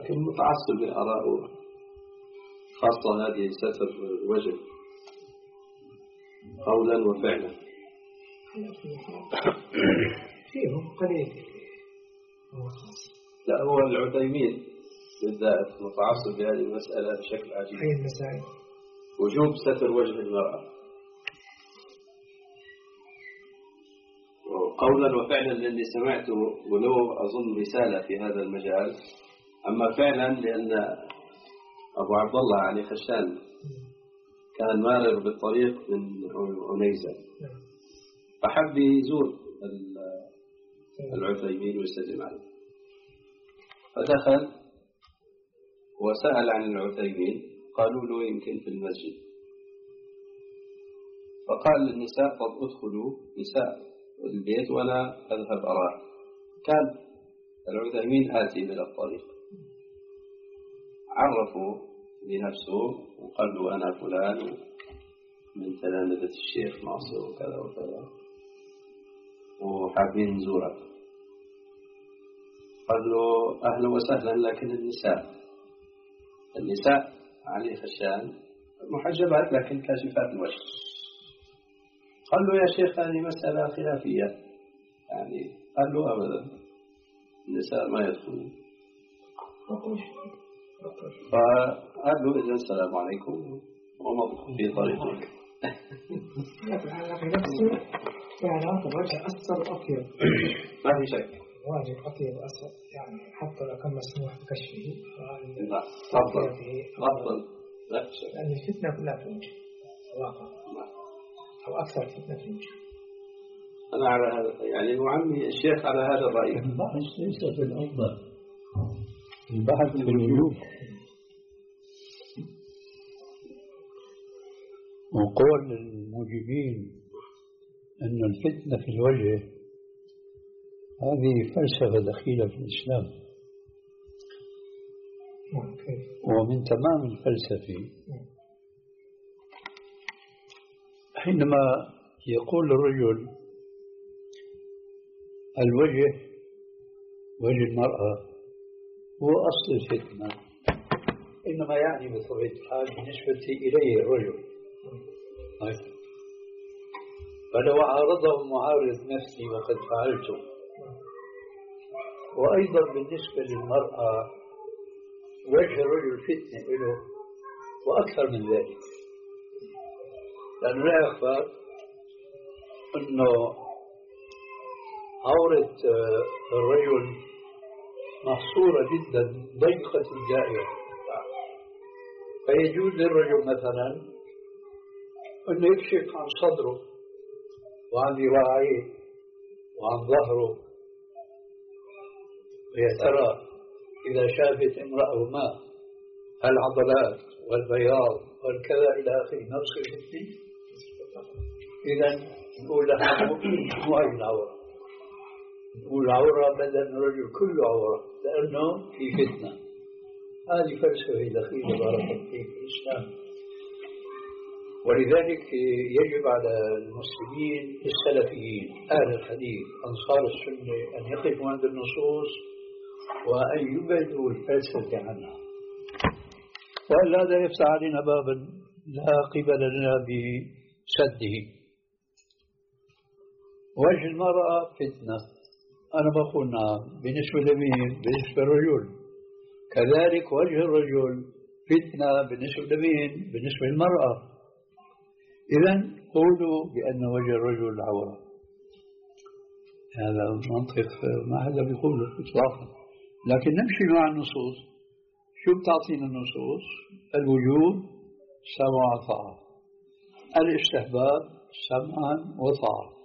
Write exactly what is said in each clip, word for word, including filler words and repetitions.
لكن متعصب لآرائه، خاصة هذه ستر الوجه قولا وفعلا. فيهم قليل. لا، هو العثيمين بالذات متعصب بهذه المسألة بشكل عجيب. أي المسائل؟ وجوب ستر وجه المرأة قولا وفعلا، لأني سمعته ولو أظن رسالة في هذا المجال. أما فعلا لأن أبو عبد الله علي خشان كان مارر بالطريق من عنيزة، فحب يزور العثيمين ويسلم عليه، فدخل وسأل عن العثيمين، قالوا له يمكن في المسجد، فقال للنساء قد أدخلوا نساء البيت ولا أذهب أراه. كان العثيمين آتي من الطريق، عرفوا بنفسه وقال له أنا فلان من تلامذة الشيخ ناصر وكذا وكذا وحابين نزورك. قال له أهلا وسهلا، لكن النساء النساء علي خشان محجبات لكن كاشفات الوجه. قال له يا شيخ هذه مسألة خلافية، يعني قال له أبدا النساء ما يدخلون. فقال له إذن السلام عليكم ومضوا في طريقك. يعني أنت الوجه أسر أطيب ما في شك، واجب أطيب أسر، يعني حتى لو كان مسموح بكشفه لا أفضل أفضل لا شك، لأن الفتنة كلها في الوجه واقع أو أكثر فتنة في الوجه. أنا على هذا يعني وعمي الشيخ على هذا الرأي. البحث ليس في الأفضل، البحث في الوجوب. وقول الموجبين أن الفتنة في الوجه هذه فلسفة دخيلة في الإسلام، ومن تمام الفلسفة حينما يقول الرجل الوجه وجه المرأة هو أصل الفتنة، إنما يعني بطبيعة الحال بالنسبة إليه الرجل. فلو عارضه معارض نفسي وقد فعلته. وأيضا بالنسبة للمرأة وجه الرجل فتنة له وأكثر من ذلك، لأنه لا يخفى أنه عورة الرجل محصورة جدا ضيقة الدائرة، فيجوز للرجل مثلا أنه يكشف عن صدره وعن ذراعيه وعن ظهره، ويا ترى إذا شافت امرأة ما العضلات والبياض والكذا إلى آخره نفس الفتنة. إذا نقول لها مو أي العورة، نقول عورة بدن الرجل كله عورة، لأنه في فتنة. هذه فلسفة دخيلة بارك فيك في الإسلام. ولذلك يجب على المسلمين السلفيين أهل الحديث أنصار السنة أن يقفوا عند النصوص وأن يبعدوا الفلسفة عنها، وإلا هذا يفتح علينا بابا لا قبل لنا بسده. وجه المرأة فتنة، أنا بقول نعم بالنسبة لمين؟ بالنسبة للرجل. كذلك وجه الرجل فتنة بالنسبة لمين؟ بالنسبة للمرأة. إذن قولوا بأن وجه الرجل عورة، هذا منطق ما حدا بيقوله إطلاقا، لكن نمشي مع النصوص. شو بتعطينا النصوص؟ الوجوب سمع وطاعة، الاستحباب سمعا وطاعة.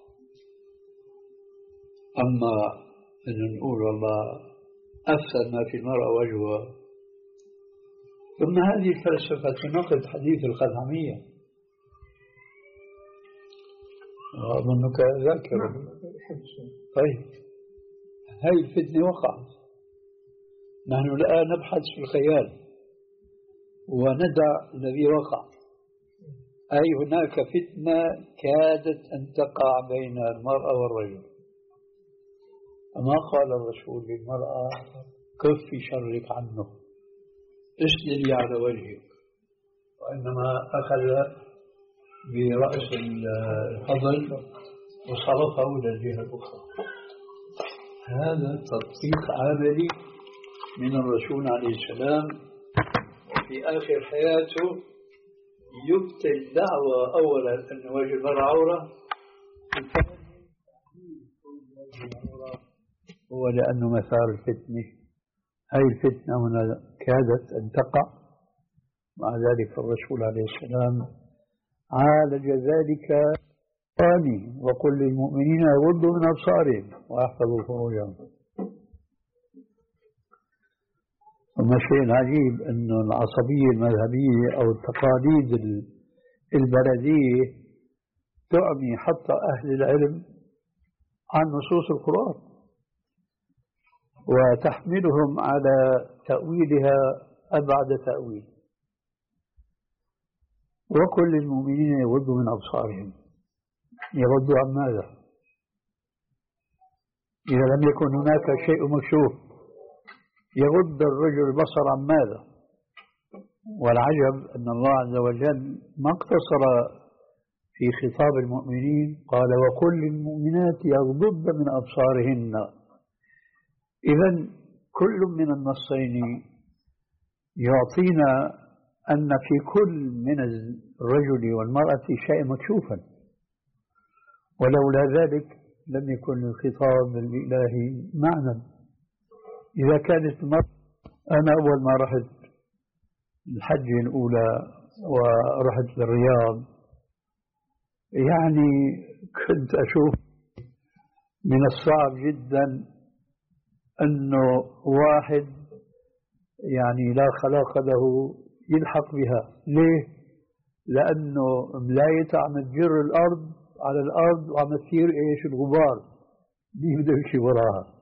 أما أن نقول والله أفسد ما في المرأة وجهها، ثم هذه الفلسفة تناقض حديث الخزعمية. أظنك ذاكر. طيب هاي الفتنة وقعت، نحن الآن نبحث في الخيال وندع الذي وقع. أي هناك فتنة كادت أن تقع بين المرأة والرجل، أما قال الرسول للمرأة كفي شرك عنه اسندي على وجهك، وإنما أخذ برأس الفضل وصرفه إلى الجهة الأخرى. هذا تطبيق عملي من الرسول عليه السلام، وفي آخر حياته يبطل دعوة أولا أن وجه المرأة عورة، هو لأنه مثار الفتنة. هذه الفتنة هنا كادت أن تقع، مع ذلك الرسول عليه السلام عالج ذلك ثاني: وقل للمؤمنين يغضوا من أبصارهم ويحفظوا فروجهم. ثم شيء عجيب أن العصبية المذهبية أو التقاليد البلدية تعمي حتى أهل العلم عن نصوص القرآن وتحملهم على تأويلها أبعد تأويل. وكل المؤمنين يغضوا من أبصارهم، يغضوا عن ماذا؟ إذا لم يكن هناك شيء مكشوف يغض الرجل البصر عن ماذا؟ والعجب أن الله عز وجل ما اقتصر في خطاب المؤمنين، قال وكل المؤمنات يغضضن من أبصارهن. إذن كل من النصين يعطينا أن في كل من الرجل والمرأة شيء مكشوفا، ولولا ذلك لم يكن الخطاب الإلهي معنى. إذا كانت المرأة، أنا أول ما رحت الحجة الأولى ورحت للرياض يعني كنت أشوف من الصعب جدا أنه واحد يعني لا خلاق له يلحق بها. ليه؟ لأنه ملايته عم تجر الأرض على الأرض وعم تصير إيش الغبار دي بده يمشي وراها.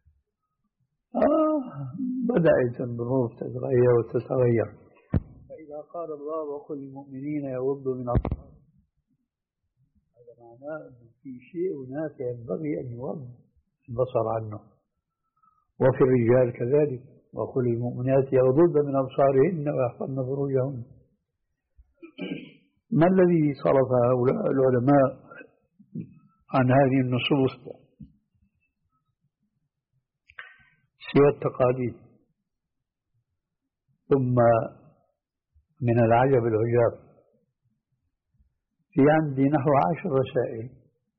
آه بدأت الظروف تتغير وتتغير. فإذا قال الله وكل المؤمنين يغضوا من أبصارهم، هذا معناه أنه في شيء هناك ينبغي أن يغض البصر عنه. وفي الرجال كذلك، وكل المؤمنات يغضضن من أبصارهن ويحفظن فروجهن. ما الذي صرف هؤلاء العلماء عن هذه النصوص سوى التقاليد؟ ثم من العجب العجاب في عندي نحو عشر رسائل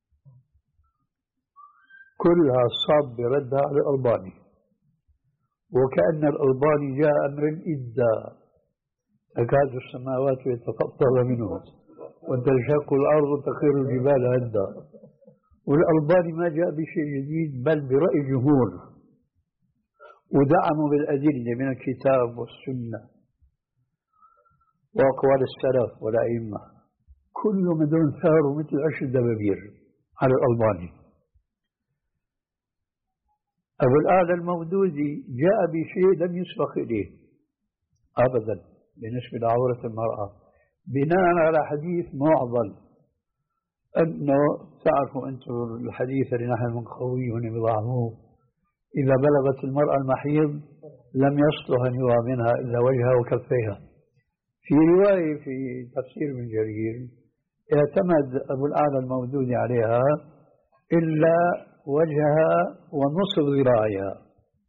كلها صاب بردها على الألباني، وكأن الألباني جاء أمر إدى تكاد السماوات يتفطر منه وتنشق الأرض وتخر الجبال هدا. والألباني ما جاء بشيء جديد بل برأي جمهور ودعموا بالأدلة من الكتاب والسنة وأقوال السلف والأئمة، كل مدون ثار مثل عشر دبابير على الألباني. أبو الأعلى المودودي جاء بشيء لم يسبق إليه أبدا بالنسبة لعورة المرأة، بناء على حديث معضل أنه تعرفوا أنتم الحديث اللي نحن منقويه بضعفه: إذا بلغت المرأة المحيض لم يصلح أن يرى منها إلا وجهها وكفيها. في رواية في تفسير ابن جرير اعتمد أبو الأعلى المودودي عليها إلا وجهها ونصف ذراعها.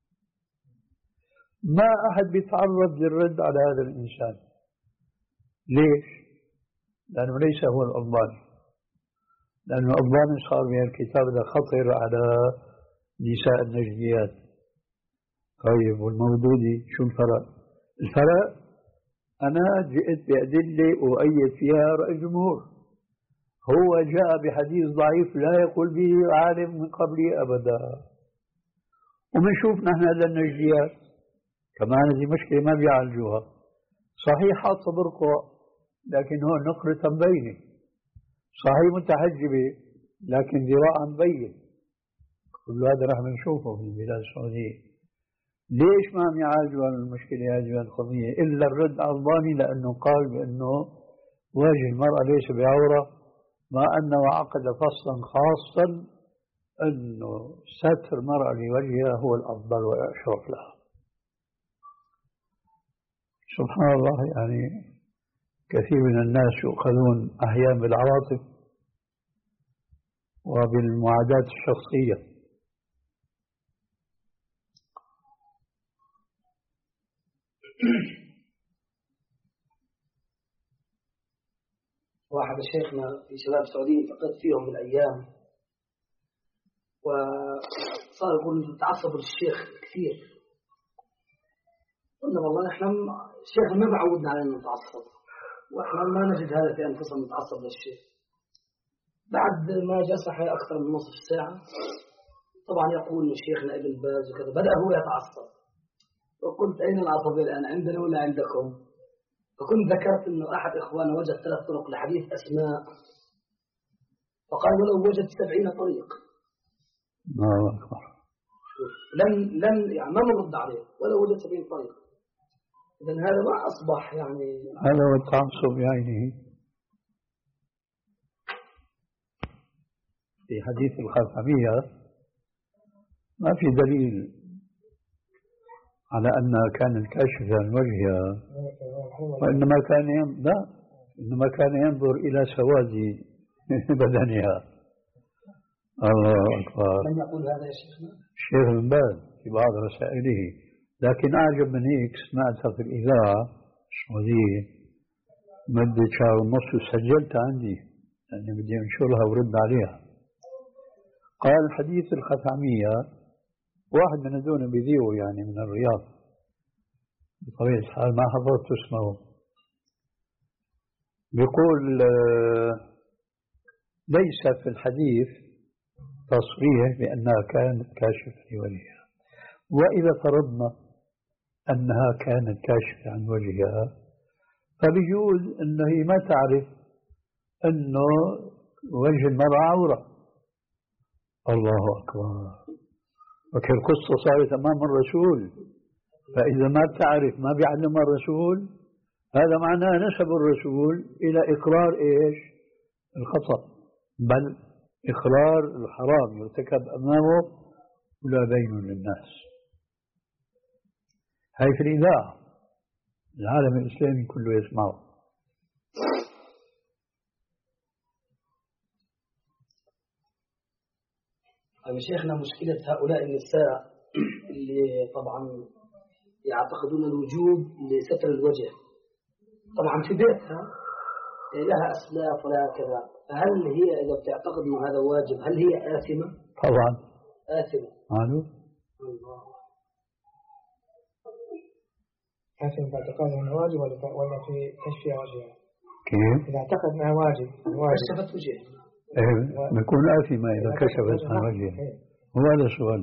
ما أحد بيتعرض للرد على هذا الإنسان. ليش؟ لأنه ليس هو الألباني، لأن الألباني صار من الكتاب ده خطر على نساء النجديات. طيب والمودودي شو الفرق؟ الفرق أنا جئت بأدلة أؤيد فيها رأي الجمهور، هو جاء بحديث ضعيف لا يقول به عالم من قبلي أبدا. ومنشوف نحن هذا النجديات كمان هذه مشكلة ما بيعالجوها. صحيح حاط برقع لكن هو نقرة مبينة، صحيح متحجبة لكن ذراعها مبين. كل هذا رح نشوفه في البلاد السعودية. ليش ما عم يعالجوا المشكلة هذه القضية إلا الرد على الألباني؟ لأنه قال بأنه وجه المرأة ليس بعورة، مع أنه عقد فصلا خاصا أنه ستر المرأة لوجهها هو الأفضل والأشرف لها. سبحان الله، يعني كثير من الناس يؤخذون أحيانا بالعواطف وبالمعاداة الشخصية. واحد شيخنا في شباب سعوديين فقد فيهم بالأيام، وصار يقول تعصب للشيخ كثير. قلنا والله احنا الشيخ ما بعودنا على انه نتعصب، واحنا ما نجد هذا في انفسنا نتعصب للشيخ. بعد ما جلس حوالي اكثر من نصف ساعه طبعا يقول شيخنا ابن باز وكذا، بدا هو يتعصب. وقلت اين العصبيه الان، عندنا ولا عندكم؟ فكنت ذكرت انه احد اخواننا وجد ثلاث طرق لحديث اسماء، فقال ولو وجد سبعين طريق. الله أكبر. لن لن يعني ما نرد عليه ولو وجد سبعين طريق. إذا هذا ما أصبح يعني هذا هو التعصب بعينه. في حديث الخاتمية ما في دليل على أنها كانت كاشفة عن وجهها، وإنما كان ين... لا إنما كان ينظر إلى سواد بدنها. الله أكبر. من يقول هذا يا شيخنا؟ الشيخ ابن باز في بعض رسائله. لكن أعجب من هيك سمعتها في الإذاعة السعودية مدة شهر ونص وسجلتها عندي لأني بدي أنشرها ورد عليها. قال حديث الخثعمية، واحد من هذول بذيو يعني من الرياض بطبيعة الحال ما حضرت اسمه، بيقول ليس في الحديث تصريح بأنها كانت كاشفة لوجهها، وإذا فرضنا أنها كانت كاشفة عن وجهها فبيجوز أنه ما تعرف أنه وجه المرأة عورة. الله أكبر. وكل القصة صارت أمام الرسول، فإذا ما بتعرف ما بيعلم الرسول هذا معناه نسب الرسول إلى إقرار إيش؟ الخطأ، بل إقرار الحرام يرتكب أمامه ولا بين للناس. هاي في الإذاعة العالم الإسلامي كله يسمعه. طيب شيخنا، مشكلة هؤلاء النساء اللي طبعا يعتقدون الوجوب لستر الوجه، طبعا في بيتها لها أسلاف ولا كذا، فهل هي إذا بتعتقد أن هذا واجب هل هي آثمة؟ طبعا آثمة. قالوا الله. آثمة باعتقاد أنه واجب ولا في تشفية وجهها؟ كيف؟ إذا اعتقد أنها واجب كشفت وجهها ايه بيكون آثمة إذا كشفت عن وجهها. هو هذا السؤال.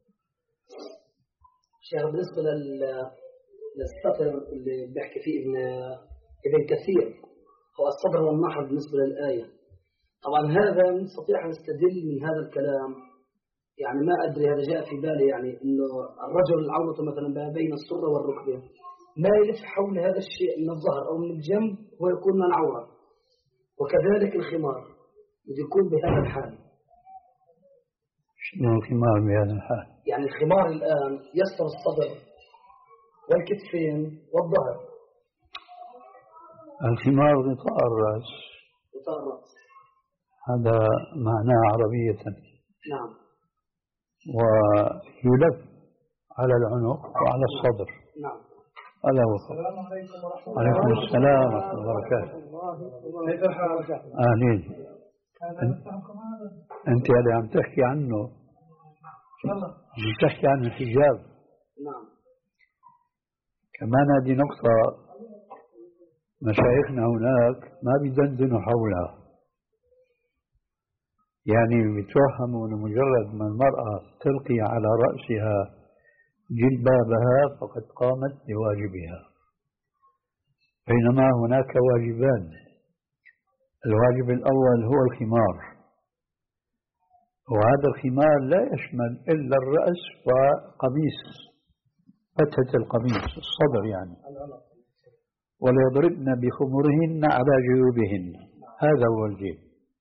شيخ بالنسبة للسطر اللي بيحكي فيه ابن ابن كثير هو الصدر والنحر بالنسبة للآية، طبعا هذا نستطيع أن نستدل من هذا الكلام، يعني ما أدري هذا جاء في بالي، يعني إنه الرجل العورة مثلا ما بين السرة والركبة ما يلف حول هذا الشيء من الظهر أو من الجنب هو يكون من العورة، وكذلك الخمار يكون بهذا الحال. شنو الخمار بهذا الحال؟ يعني الخمار الآن يستر الصدر والكتفين والظهر. الخمار غطاء الرأس. غطاء الرأس هذا معناه عربية. نعم. ويلف على العنق وعلى الصدر. نعم. هذا هو. السلام عليكم ورحمة الله. وعليكم السلام ورحمة الله وبركاته. كيف الحال؟ أهلين. أنت اللي عم تحكي عنه عم تحكي عن الحجاب. نعم. كمان هذه نقطة مشايخنا هناك ما بيدندنوا حولها، يعني بيتوهموا لمجرد ما المرأة تلقي على رأسها جلبابها فقد قامت بواجبها، بينما هناك واجبان. الواجب الأول هو الخمار، وهذا الخمار لا يشمل إلا الرأس وقميص، فتحة القميص الصدر يعني، وليضربن بخمرهن على جيوبهن، هذا هو الجيب.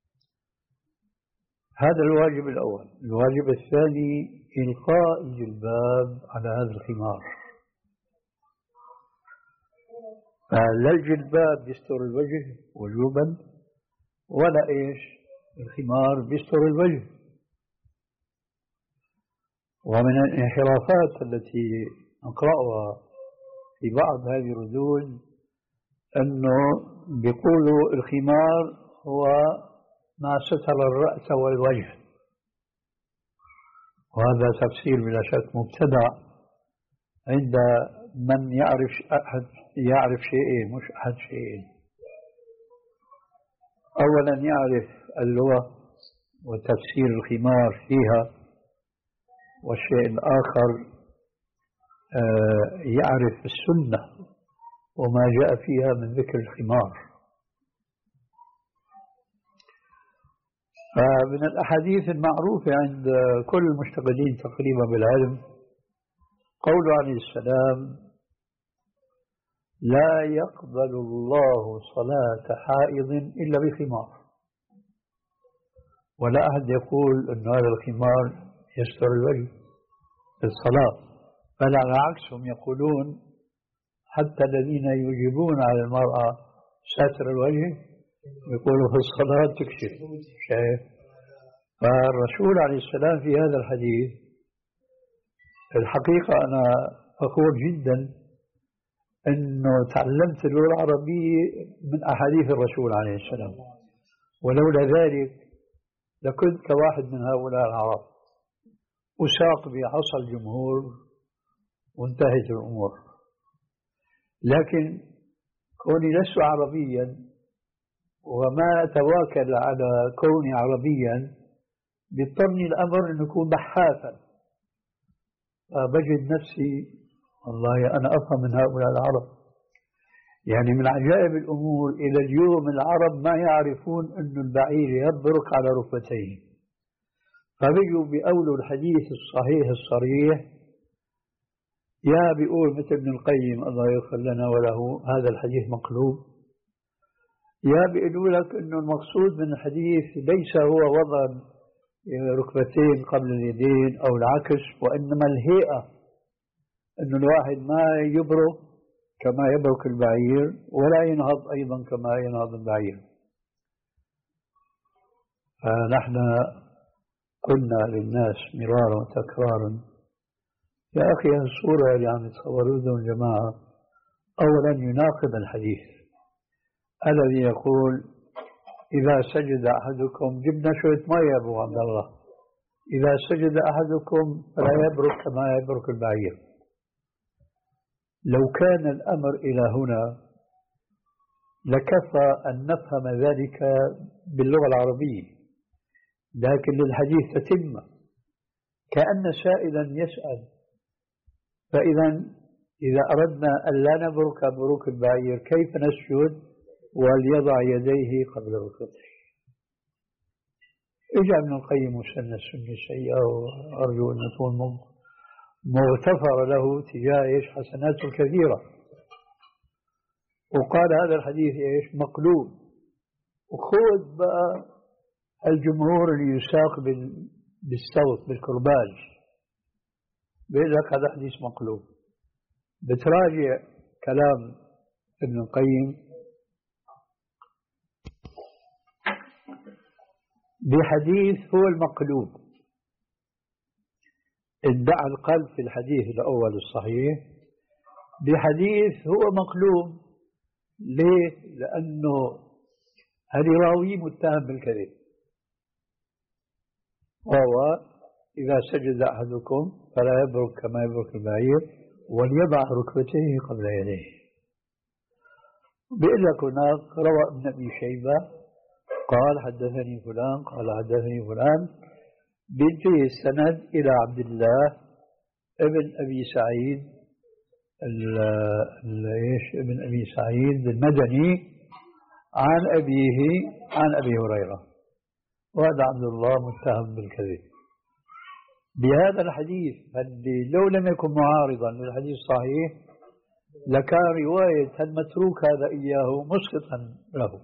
هذا الواجب الأول. الواجب الثاني إلقاء الجلباب على هذا الخمار. لا الجلباب يستر الوجه وجوبا ولا إيش الخمار بيستر الوجه. ومن الانحرافات التي نقرأها في بعض هذه الردود أنه بيقولوا الخمار هو ما ستر الرأس والوجه، وهذا تفسير بلا شك مبتدع عند من يعرف أحد يعرف شيئين مش أحد شيئين. أولا يعرف اللغة وتفسير الخمار فيها، والشيء الآخر يعرف السنة وما جاء فيها من ذكر الخمار. فمن الأحاديث المعروفة عند كل المشتغلين تقريبا بالعلم قوله عليه السلام: لا يقبل الله صلاة حائض إلا بخمار. ولا أحد يقول أن هذا الخمار يستر الوجه في الصلاة، بل على العكس هم يقولون حتى الذين يجيبون على المرأة ساتر الوجه يقولوا في الصلاة تكشف. شايف؟ فالرسول عليه السلام في هذا الحديث الحقيقة أنا فخور جدا أنه تعلمت اللغة العربية من أحاديث الرسول عليه السلام، ولولا ذلك لكنت كواحد من هؤلاء العرب أساق بعصا الجمهور وانتهت الأمور. لكن كوني لست عربيا وما أتواكل على كوني عربيا بيضطرني الأمر أن أكون بحاثا، فبجد نفسي والله أنا أفهم من هؤلاء العرب. يعني من عجائب الأمور إلى اليوم العرب ما يعرفون أن البعير يبرك على ركبتيه، فبيجوا بأولوا الحديث الصحيح الصريح، يا بيقول مثل ابن القيم الله يغفر لنا وله هذا الحديث مقلوب، يا بيقولوا لك أنه المقصود من الحديث ليس هو وضع ركبتين قبل اليدين أو العكس، وإنما الهيئة، أنه الواحد ما يبرك كما يبرك البعير ولا ينهض أيضا كما ينهض البعير. فنحن قلنا للناس مرارا وتكرارا: يا أخي الصورة اللي عم يتصوروها الجماعة أولا يناقض الحديث الذي يقول: إذا سجد أحدكم، جبنا شوية مية أبو عبد الله، إذا سجد أحدكم فلا يبرك كما يبرك البعير. لو كان الأمر إلى هنا لكفى أن نفهم ذلك باللغة العربية، لكن للحديث تتمة كأن سائلا يسأل. فإذا إذا أردنا أن لا نبرك بروك البعير كيف نسجد وليضع يديه قبل ركبته؟ إجا ابن القيم وسن السنة سيئة، وأرجو أن تكون مغتفر له تجاه إيش حسناته الكثيرة. وقال هذا الحديث إيش مقلوب. وخذ بقى الجمهور اللي يساق بالصوت بالكرباج بيقول لك هذا حديث مقلوب. بتراجع كلام ابن القيم بحديث هو المقلوب، ادعى القلب في الحديث الأول الصحيح بحديث هو مقلوب. ليه؟ لأنه الراوي متهم بالكذب، وهو إذا سجد أحدكم فلا يبرك كما يبرك البعير وليضع ركبتيه قبل يديه. بيقول لك هناك روى ابن أبي شيبة قال حدثني فلان قال حدثني فلان، بيجي السند إلى عبد الله ابن أبي سعيد ايش ابن أبي سعيد المدني عن أبيه عن أبي هريرة، وهذا عبد الله متهم بالكذب بهذا الحديث الذي لو لم يكن معارضا للحديث الصحيح لكان رواية المتروك هذا إياه مسقطا له.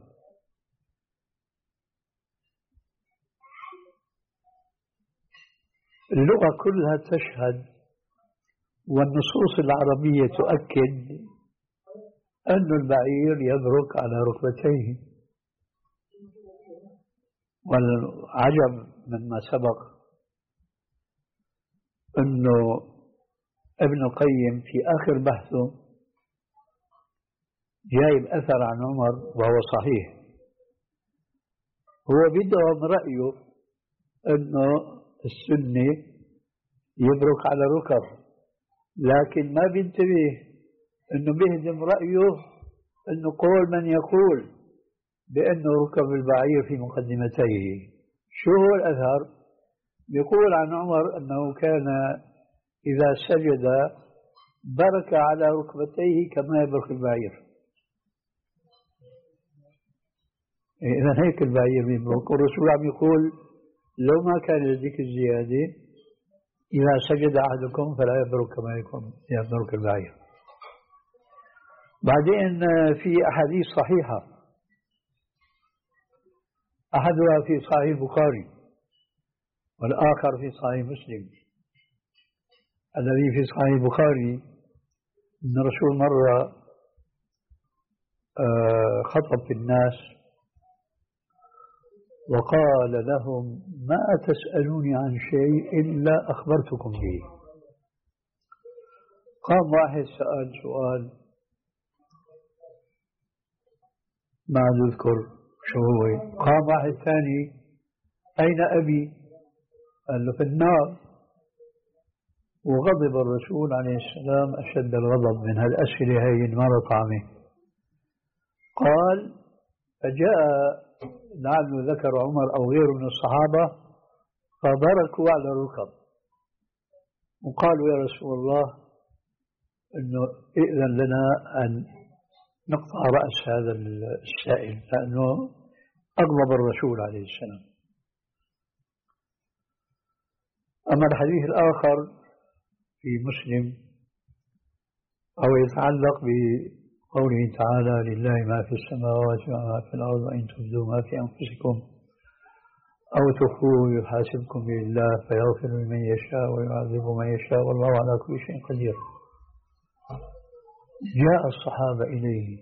اللغة كلها تشهد والنصوص العربية تؤكد أن البعير يبرك على ركبتيه. والعجب مما سبق أنه ابن القيم في آخر بحثه جايب أثر عن عمر وهو صحيح. هو بدهم رأيه أنه السنة يبرك على الركب، لكن ما بينتبه أنه بيهدم رأيه أنه قول من يقول بأنه ركب البعير في مقدمتيه. شو هو الأثر؟ يقول عن عمر أنه كان إذا سجد برك على ركبتيه كما يبرك البعير. إذا هيك البعير بيبرك، والرسول عم يقول لو ما كان لديك الزيادة إذا سجد أحدكم فلا يبرك كما يبرك البعير. بعدين في أحاديث صحيحة، أحدها في صحيح البخاري والآخر في صحيح مسلم. الذي في صحيح البخاري أن الرسول مرة خطب في الناس وقال لهم ما تسألوني عن شيء إلا أخبرتكم به. قام واحد سأل سؤال ما أذكر شو هو. قام واحد ثاني أين أبي؟ قال له في النار. وغضب الرسول عليه السلام أشد الغضب من هالأسئلة هي المرة طعمه. قال فجاء لعله ذكر عمر أو غيره من الصحابة فبركوا على الركب وقالوا يا رسول الله إنه إذن لنا أن نقطع رأس هذا السائل، لأنه أغضب الرسول عليه السلام. أما الحديث الآخر في مسلم أو يتعلق بقوله تعالى لله ما في السماوات وما في الأرض وإن تبدوا ما في أنفسكم أو تخفوه يحاسبكم بالله فيغفر لمن يشاء ويعذب من يشاء والله على كل شيء قدير. جاء الصحابة إليه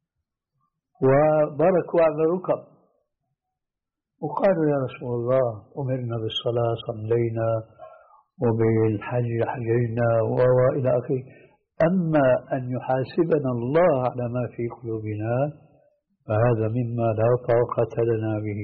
وبركوا على الركب وقالوا يا رسول الله أمرنا بالصلاة صلينا وبالحج حجينا وإلى آخره، أما أن يحاسبنا الله على ما في قلوبنا فهذا مما لا طاقة لنا به.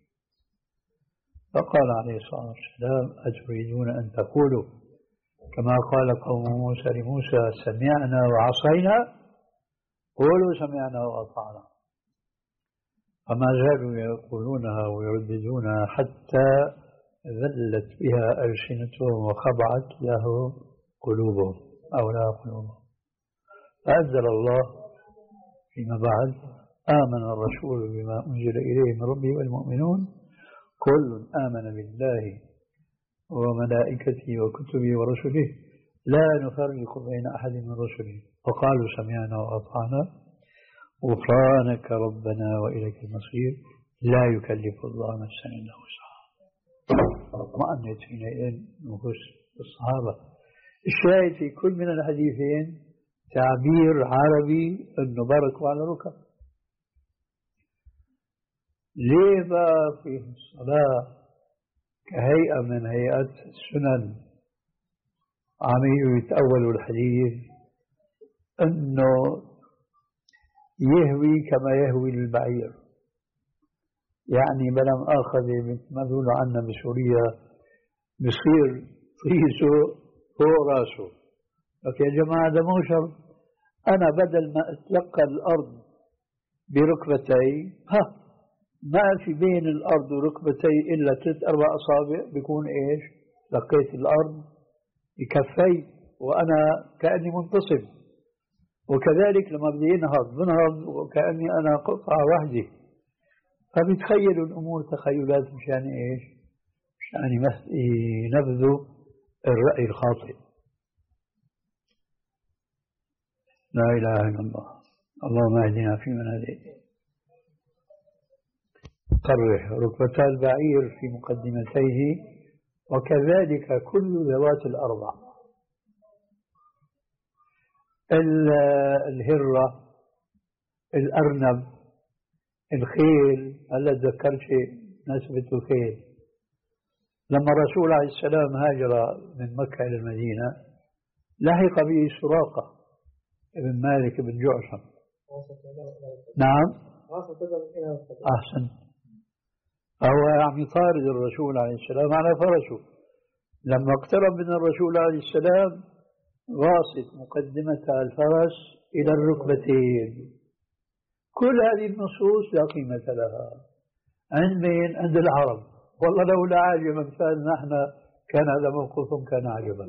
فقال عليه الصلاة والسلام أتريدون أن تقولوا كما قال قوم موسى لموسى سمعنا وعصينا؟ قولوا سمعنا وأطعنا. فما زالوا يقولونها ويرددونها حتى ذلت بها ألسنتهم وخضعت له قلوبهم أو لا قلوبهم. فأنزل الله فيما بعد آمن الرسول بما أنزل إليه من ربه والمؤمنون كل آمن بالله وملائكته وكتبه ورسله لا نفرق بين أحد من رسله وقالوا سمعنا وأطعنا غفرانك ربنا وإليك المصير لا يكلف الله نفسا إلا وسعها. اطمأنت حينئذ نفوس الصحابة. الشاهد في كل من الحديثين تعبير عربي أنه بركوا على ركب. ليه بقى في الصلاة كهيئة من هيئات السنن عم يتأولوا الحديث أنه يهوي كما يهوي البعير، يعني بلا مؤاخذة مثل ما بيقولوا عنا بسوريا بصير طيسه فوق راسه. لك يا جماعة ده مو شرط. أنا بدل ما أتلقى الأرض بركبتي ها ما في بين الأرض وركبتي إلا ثلاث أربع أصابع بيكون إيش لقيت الأرض بكفي وأنا كأني منتصب. وكذلك لما بدي ينهض بنهض وكأني أنا قطعة واحدة. فبتخيلوا الأمور تخيلات مشان إيش؟ مشان ينبذوا الرأي الخاطئ. لا إله إلا الله. اللهم اهدنا فيمن هديت. قرح ركبتا البعير في مقدمتيه وكذلك كل ذوات الأربع. الهرة الأرنب، الخيل. هلا تذكرت شيء نسبة الخيل. لما الرسول عليه السلام هاجر من مكة إلى المدينة لحق به سراقة ابن مالك بن جعشم. نعم أحسن. فهو عم يطارد الرسول عليه السلام على فرسه. لما اقترب من الرسول عليه السلام غاصت مقدمة الفرس إلى الركبتين. كل هذه النصوص لا قيمة لها عند من؟ عند العرب. والله لولا عاجب أمثالنا احنا كان هذا موقفهم كان عجبا.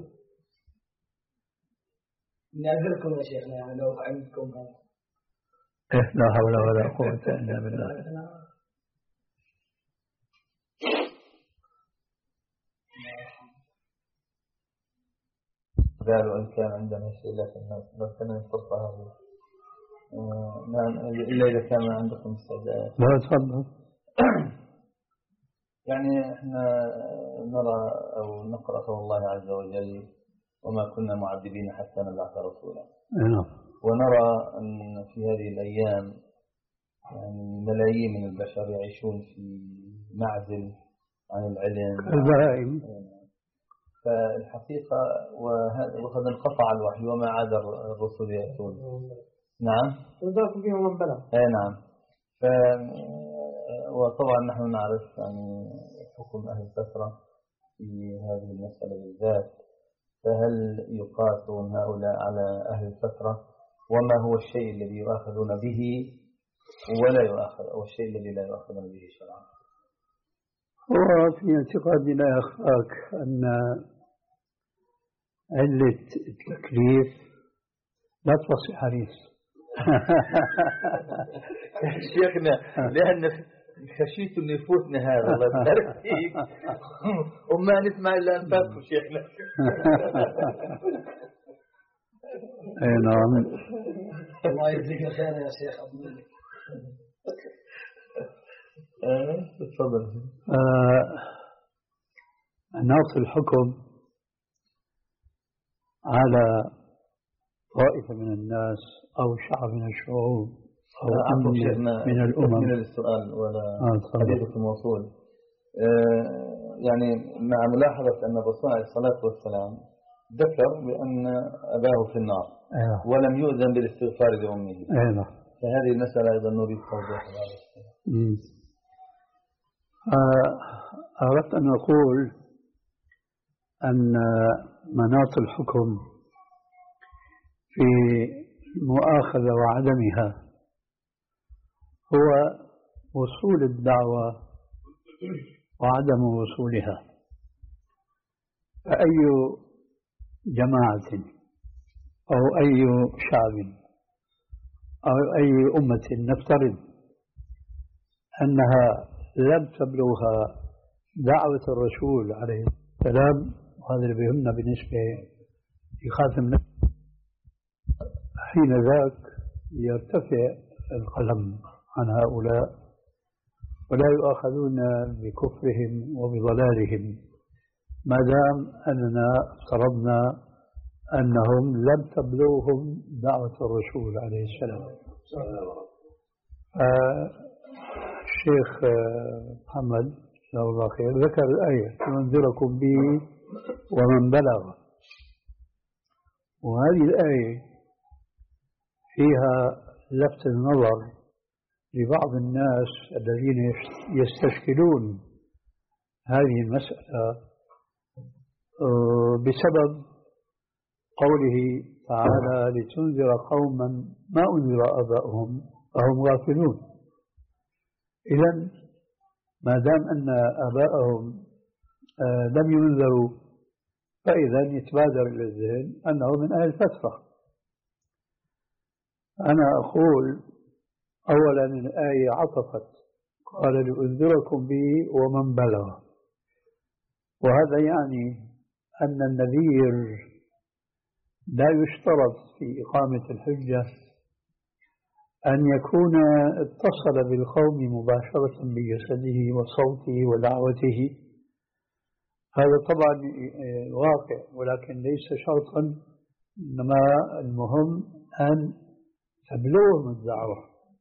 نعذركم يا شيخنا يعني لو عندكم هذا. إيه لا حول ولا قوة إلا بالله. قالوا إن كان عندنا شيء لكن لكن الفرصة هذه نعم إلا إذا كان عندكم استعداد. لا تفضل. يعني إحنا نرى أو نقرأ قول الله عز وجل وما كنا معذبين حتى نبعث رسولا. ونرى أن في هذه الأيام يعني ملايين من البشر يعيشون في معزل عن العلم البهائم. فالحقيقة وقد انقطع الوحي وما عاد الرسل يأتون. نعم يضاف فيهم من بلغ. اي نعم. ف وطبعا نحن نعرف يعني حكم أهل الفترة في هذه المسألة بالذات. فهل يقاسون هؤلاء على أهل الفترة؟ وما هو الشيء الذي يؤاخذون به ولا يؤاخذ أو الشيء الذي لا يؤاخذون به شرعا؟ هو في اعتقادي لا يخفاك أن علة التكليف لا توصي حريص. شيخنا لأن خشيت أن يفوتنا هذا الله يبارك فيك وما نسمع إلا أنفاسكم شيخنا. أي نعم. الله يجزيك خير يا شيخ. تفضل. نص الحكم على طائفة من الناس أو شعب من الشعوب أو أمة من الأمم. من السؤال ولا حديثكم موصول. يعني مع ملاحظة أن الرسول عليه الصلاة والسلام ذكر بأن أباه في النار أيوة. ولم يؤذن بالاستغفار لأمه. أيوة. فهذه المسألة أيضا نريد توضيحها. أردت أن أقول أن مناط الحكم في المؤاخذة وعدمها هو وصول الدعوة وعدم وصولها. فأي جماعة أو أي شعب أو أي أمة نفترض أنها لم تبلغها دعوة الرسول عليه السلام، وهذا اللي بيهمنا بالنسبة لخاتم، حين ذاك يرتفع القلم عن هؤلاء ولا يؤاخذون بكفرهم وبضلالهم ما دام أننا افترضنا أنهم لم تبلغهم دعوة الرسول عليه السلام. الشيخ محمد جزاه الله خير ذكر الآية ينذركم به ومن بلغ، وهذه الآية فيها لفت النظر لبعض الناس الذين يستشكلون هذه المسألة بسبب قوله تعالى لتنذر قوما ما أنذر آباؤهم فهم غافلون. إذن ما دام أن آباءهم لم ينذروا فإذا يتبادر إلى الذهن أنه من أهل الفترة. أنا أقول أولا الآية عطفت قال لأنذركم به ومن بلغ، وهذا يعني أن النذير لا يشترط في إقامة الحجة أن يكون اتصل بالقوم مباشرة بجسده وصوته ودعوته. هذا طبعا واقع ولكن ليس شرطا، إنما المهم أن تبلغهم الدعوة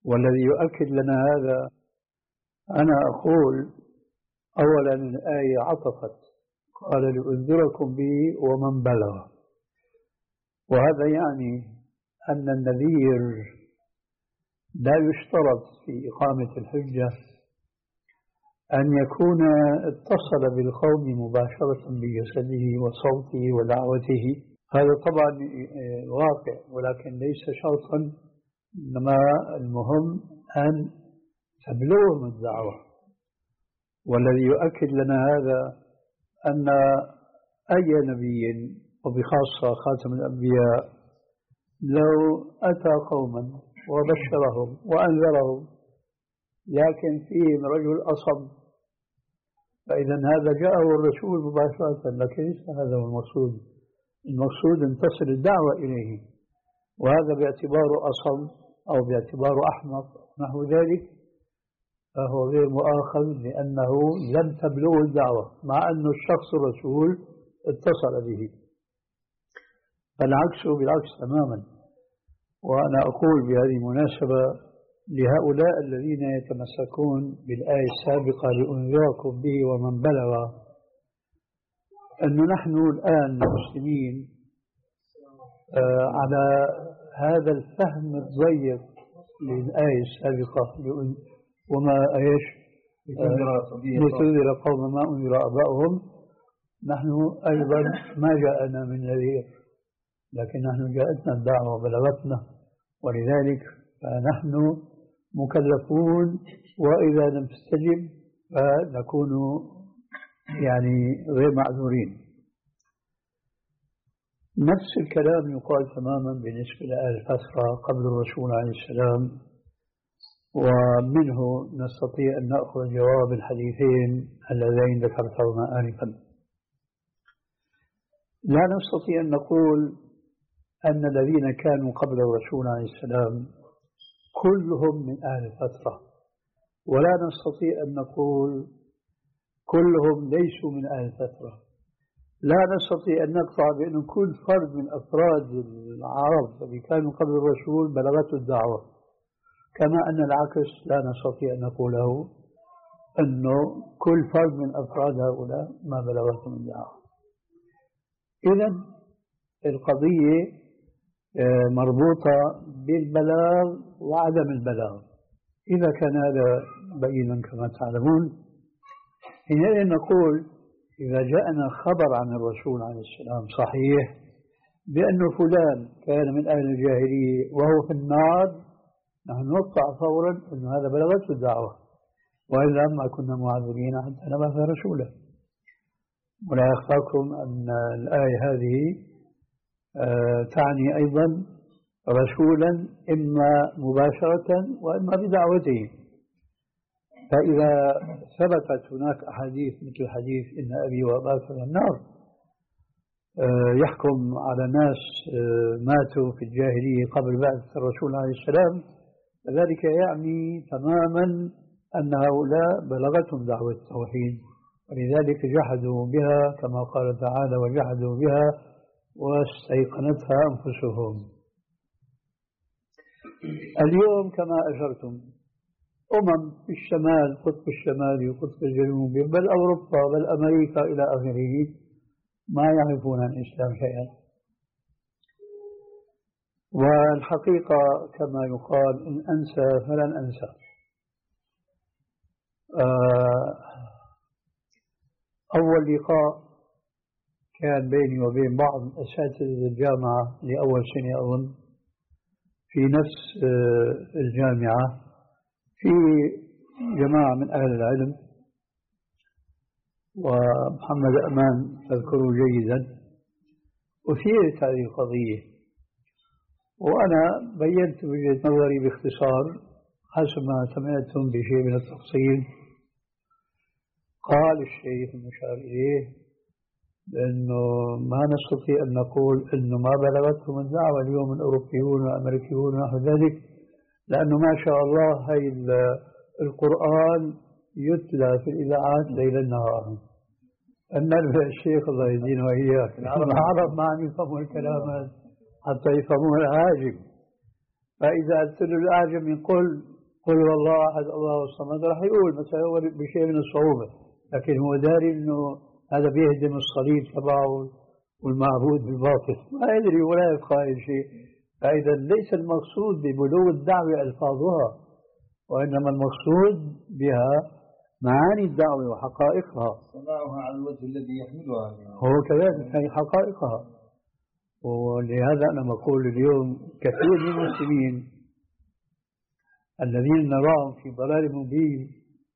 والذي يؤكد لنا هذا أنا أقول أولا الآية عطفت قال لأنذركم به ومن بلغ، وهذا يعني أن النذير لا يشترط في إقامة الحجة أن يكون اتصل بالقوم مباشرة بجسده وصوته ودعوته، هذا طبعا واقع ولكن ليس شرطا، إنما المهم أن تبلغهم الدعوة. والذي يؤكد لنا هذا أن أي نبي وبخاصة خاتم الأنبياء لو أتى قوما وبشرهم وأنذرهم لكن فيهم رجل أصم، فإذا هذا جاءه الرسول مباشرة، لكن ليس هذا هو المقصود. المقصود أن تصل الدعوة إليه، وهذا باعتباره أصم أو باعتباره أحمق نحو ذلك فهو غير مؤاخذ لأنه لم تبلغه الدعوة مع أن الشخص الرسول اتصل به. فالعكس بالعكس تماما. وأنا أقول بهذه المناسبة لهؤلاء الذين يتمسكون بالآية السابقة لأنذركم به ومن بلغ أن نحن الآن المسلمين آه على هذا الفهم الضيق للآية السابقة وما إيش لتنذر قوم ما أنذر آباؤهم، نحن أيضا ما جاءنا من نذير، لكن نحن جاءتنا الدعوة وبلغتنا، ولذلك فنحن مكلفون، وإذا لم تستجب فنكون يعني غير معذورين. نفس الكلام يقال تماما بالنسبة لأهل الفترة قبل الرسول عليه السلام، ومنه نستطيع أن نأخذ جواب الحديثين اللذين ذكرتهما آنفا. لا نستطيع أن نقول أن الذين كانوا قبل الرسول عليه السلام كلهم من أهل الفترة، ولا نستطيع أن نقول كلهم ليسوا من أهل الفترة. لا نستطيع أن نقطع بأن كل فرد من أفراد العرب الذين كانوا قبل الرسول بلغته الدعوة، كما أن العكس لا نستطيع أن نقوله أنه كل فرد من أفراد هؤلاء ما بلغتهم الدعوة. إذن القضية مربوطة بالبلاغ وعدم البلاغ. إذا كان هذا بينا كما تعلمون، حينئذ نقول إذا جاءنا خبر عن الرسول عليه السلام صحيح بأن فلان كان من أهل الجاهلية وهو في النار، نحن نقطع فورا أن هذا بلغته الدعوة، وإلا ما كنا معذورين حتى نبعث رسولا. ولا يخفاكم أن الآية هذه تعني أيضا رسولا إما مباشرة وإما بدعوته. فإذا ثبتت هناك أحاديث مثل حديث إن أبي وأباك في النار يحكم على ناس ماتوا في الجاهلية قبل بعثة الرسول عليه السلام، ذلك يعني تماما أن هؤلاء بلغتهم دعوة التوحيد، ولذلك جحدوا بها كما قال تعالى وجحدوا بها واستيقنتها أنفسهم. اليوم كما أشرتم أمم في الشمال، قطب الشمالي وقطب الجنوبي، بل أوروبا بل أمريكا إلى آخره، ما يعرفون عن الإسلام شيئا. والحقيقة كما يقال إن أنسى فلن أنسى. أول لقاء كان بيني وبين بعض أساتذة الجامعة لأول سنة أظن في نفس الجامعة، في جماعة من أهل العلم ومحمد أمان تذكره جيدا، أثيرت هذه القضية وأنا بينت وجهة نظري باختصار حسب ما سمعتم بشيء من التفصيل. قال الشيخ المشار إليه لأنه ما نستطيع أن نقول أنه ما بلغتهم الدعوة اليوم الأوروبيون والأمريكيون ونحو ذلك، لأنه ما شاء الله هاي القرآن يتلى في الإذاعات ليلا نهارا. أن الشيخ الله يدينه وإياك العرب ما عم يفهموا الكلام حتى يفهموا العاجم، فإذا قلت له العاجم يقول قل والله أحد الله الصمد راح يقول مثلا هو بشيء من الصعوبة، لكن هو داري إنه هذا بيهدم الصليب تبعه والمعبود بالباطل، ما يدري ولا يبقى شيء. فإذا ليس المقصود ببلوغ الدعوة ألفاظها، وإنما المقصود بها معاني الدعوة وحقائقها، صنعها على الوجه الذي يحملها هو كذلك هي حقائقها. ولهذا أنا بقول اليوم كثير من المسلمين الذين نراهم في ضلال مبين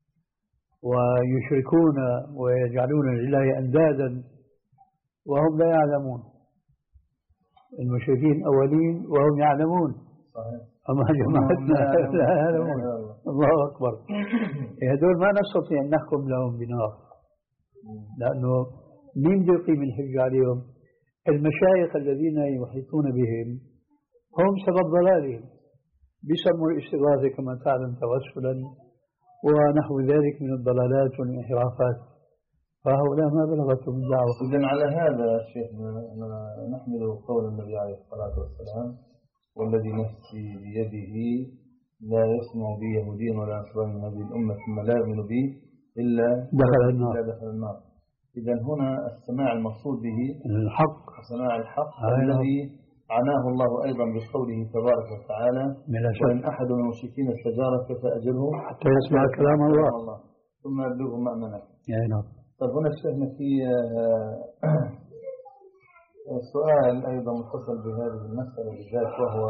ويشركون ويجعلون لله أندادا وهم لا يعلمون. المشركين أولين وهم يعلمون، صحيح. أما جماعتنا لا يعلمون. الله أكبر. هذول ما نستطيع أن نحكم لهم بنار، لأنه مين بده يقيم الحجة عليهم؟ المشايخ الذين يحيطون بهم هم سبب ضلالهم، بيسموا الاستغاثة كما تعلم توسلا ونحو ذلك من الضلالات والانحرافات، فهؤلاء ما بلغتهم الدعوة. إذن على هذا شيخنا نحمل قول النبي عليه الصلاة والسلام: والذي نفسي بيده لا يسمع بي يهودي ولا نصراني من هذه الأمة ثم لا يؤمن بي إلا دخل النار. إلا دخل النار. إذن هنا السماع المقصود به الحق، سماع الحق الذي عناه الله أيضا بقوله تبارك وتعالى: وإن أحد من المشركين استجارك فأجره حتى يسمع كلام الله, الله ثم يبلغه مأمنه. يعني نعم. طيب هنا شفنا في سؤال أيضا متصل بهذه المسألة بالذات، وهو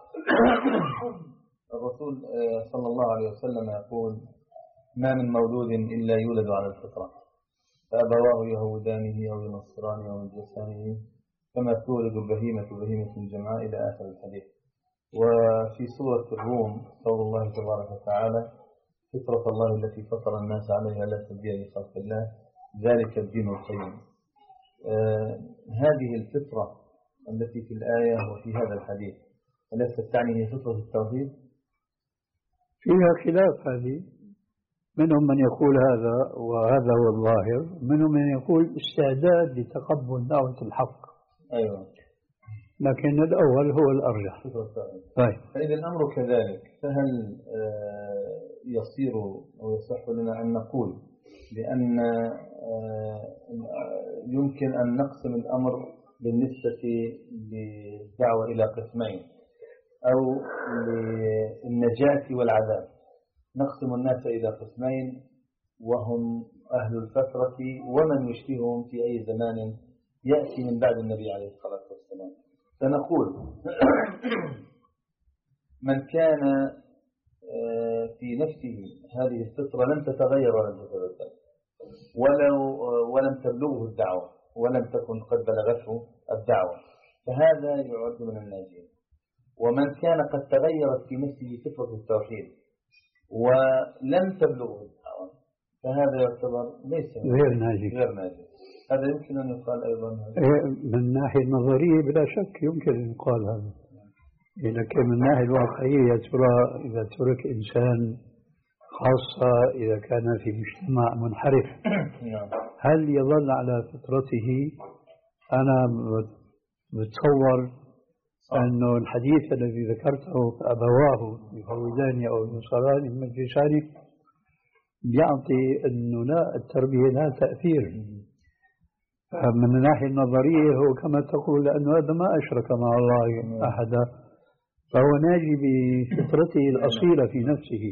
الرسول صلى الله عليه وسلم يقول: ما من مولود إلا يولد على الفطرة فأبواه يهودانه أو ينصرانه أو يمجسانه كما تولد بهيمة بهيمة جمعاء إلى آخر الحديث. وفي سورة الروم قول الله تبارك وتعالى: فطرة الله التي فطر الناس عليها لا تبديل لخلق الله ذلك الدين القيم. آه هذه الفطرة التي في الآية وفي هذا الحديث أليست تعني هي فطرة التوحيد؟ فيها خلاف هذه، منهم من يقول هذا وهذا هو الظاهر، منهم من يقول استعداد لتقبل دعوة الحق. أيوة. لكن الأول هو الأرجح. طيب. فإذا الأمر كذلك، فهل آه يصير أو يصح لنا أن نقول بأن آه يمكن أن نقسم الأمر بالنسبة للدعوة إلى قسمين، أو للنجاة والعذاب نقسم الناس إلى قسمين وهم أهل الفترة ومن يشبههم في أي زمان يأتي من بعد النبي عليه الصلاة والسلام. فنقول من كان في نفسه هذه الفطرة لم تتغير ولم تتبدل ولو ولم تبلغه الدعوة ولم تكن قد بلغته الدعوة، فهذا يعد من الناجين. ومن كان قد تغيرت في نفسه فطرة التوحيد ولم تبلغه الدعوة فهذا يعتبر ليس غير ناجي. غير ناجي. هذا يمكن أن يقال أيضا من الناحية النظرية بلا شك يمكن أن يقال هذا، لكن من الناحية الواقعية ترى إذا ترك إنسان خاصة إذا كان في مجتمع منحرف هل يظل على فطرته؟ أنا بتصور أنه الحديث الذي ذكرته أبواه يهودان أو ينصران يمجسان يعطي أنه لا، التربية لا تأثير. من الناحية النظرية هو كما تقول لأنه هذا ما أشرك مع الله أحدا، فهو ناجي بفطرته الأصيلة في نفسه.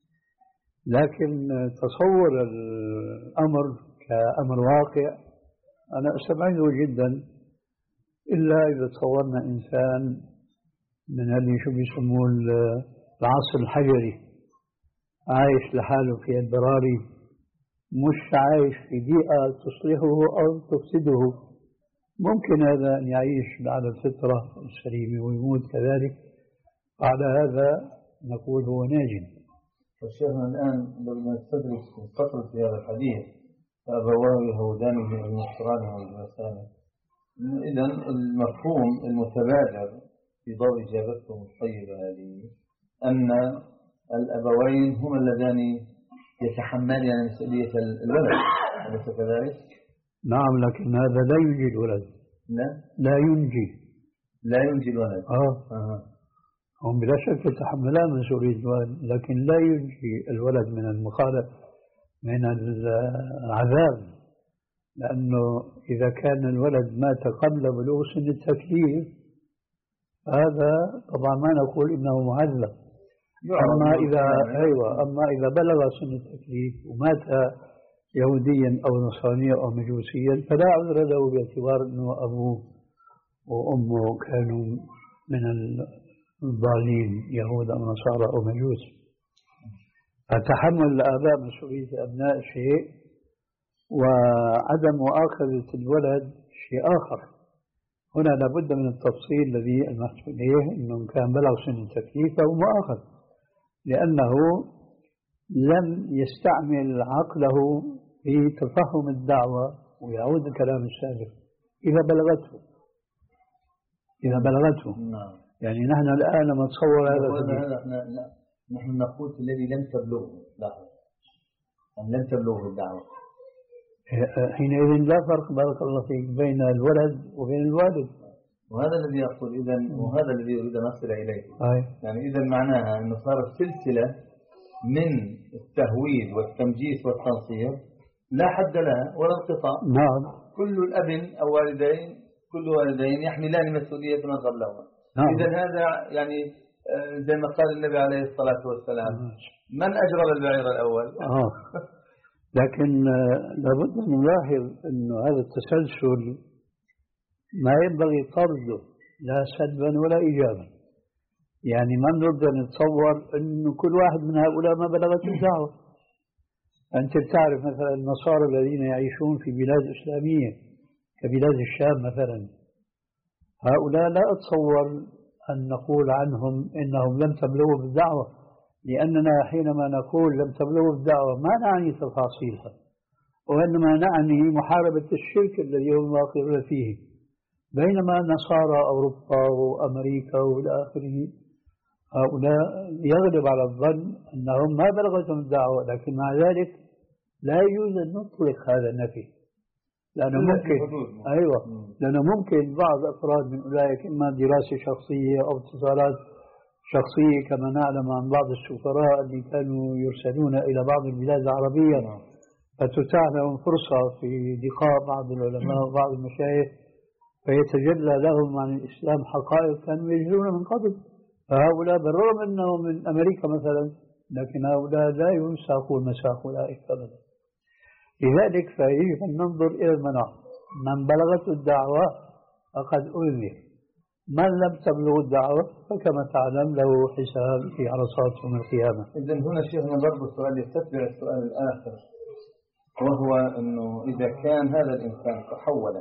لكن تصور الأمر كأمر واقع أنا أستبعده جدا، إلا إذا تصورنا إنسان من اللي شو بيسموه العصر الحجري عايش لحاله في البراري، مش عايش في بيئة تصلحه أو تفسده. ممكن هذا أن يعيش على الفطرة السليمة ويموت كذلك، على هذا نقول هو ناجٍ. فشيخنا الآن لما نستدرك فترة في هذا الحديث فأبواه يهودانه وينصرانه ويمجسانه، إذن المفهوم المتبادر في ضوء إجابتكم الطيبة هذه أن الأبوين هما اللذان يتحملان مسؤولية الولد، أليس كذلك؟ نعم، لكن هذا لا ينجي الولد. لا؟ لا ينجي لا ينجي الولد. آه. آه. هم بلا شك يتحملان مسؤولية الوالد، لكن لا ينجي الولد من المخالف من العذاب، لأنه إذا كان الولد مات قبل بلوغ سن التكليف هذا طبعا ما نقول إنه معذب. أما إذا أيوة أما إذا بلغ سن التكليف ومات يهوديا أو نصرانيا أو مجوسيا فلا عذر له باعتبار أنه أبوه وأمه كانوا من الضالين يهود أو نصارى أو مجوس. فتحمل الآباء مسؤولية الأبناء شيء، وعدم مؤاخذة الولد شيء آخر. هنا لابد من التفصيل الذي المحسوب إليه أنه كان بلغ سن التكليف فهو مؤاخذ، لأنه لم يستعمل عقله في تفهم الدعوة. ويعود الكلام السابق إذا بلغته إذا بلغته نعم. يعني نحن الآن لما نتصور هذا هذا نحن نقول الذي لم تبلغه، لاحظ أن لم تبلغه الدعوة، حينئذ لا فرق بارك الله فيك بين الولد وبين الوالد. وهذا الذي أقول إذن، وهذا الذي أريد أن أصل إليه. أي. يعني إذا معناها أنه صارت سلسلة من التهويل والتمجيس والتنصير لا حد لها ولا انقطاع. نعم. كل الأب أو والدين كل والدين يحملان مسؤولية من قبلهما. نعم. إذا هذا يعني زي ما قال النبي عليه الصلاة والسلام من أجرب البعير الأول. آه. لكن لابد أن نلاحظ أن هذا التسلسل ما ينبغي طرده لا سلبا ولا إيجابا. يعني ما نريد أن نتصور أن كل واحد من هؤلاء ما بلغت الدعوة. أنت تعرف مثلا النصارى الذين يعيشون في بلاد إسلامية كبلاد الشام مثلا، هؤلاء لا أتصور أن نقول عنهم إنهم لم تبلغوا بالدعوة، لأننا حينما نقول لم تبلغوا بالدعوة ما نعني تفاصيلها، وإنما نعني محاربة الشرك الذي هم واقعون فيه. بينما نصارى أوروبا وأمريكا وإلى آخره هؤلاء يغلب على الظن أنهم ما بلغتهم الدعوة، لكن مع ذلك لا يوجد نطلق هذا النفي، لأنه ممكن أيوة لأنه ممكن بعض أفراد من أولئك إما دراسة شخصية أو اتصالات شخصية كما نعلم عن بعض السفراء اللي كانوا يرسلون إلى بعض البلاد العربية فتتاح لهم فرصة في لقاء بعض العلماء وبعض المشايخ فيتجلى لهم عن الإسلام حقائق كانوا يجدون من قبل. فهؤلاء بالرغم أنهم من أمريكا مثلا، لكن هؤلاء لا ينساقون مساق أولئك أبدا. لذلك فيجب أن ننظر إلى المناط. من بلغت الدعوة فقد أذن، من لم تبلغ الدعوة فكما تعلم له حساب في عرصات يوم القيامة. إذن هنا شيخنا برضو السؤال يستتبع السؤال الآخر، وهو أنه إذا كان هذا الإنسان تحول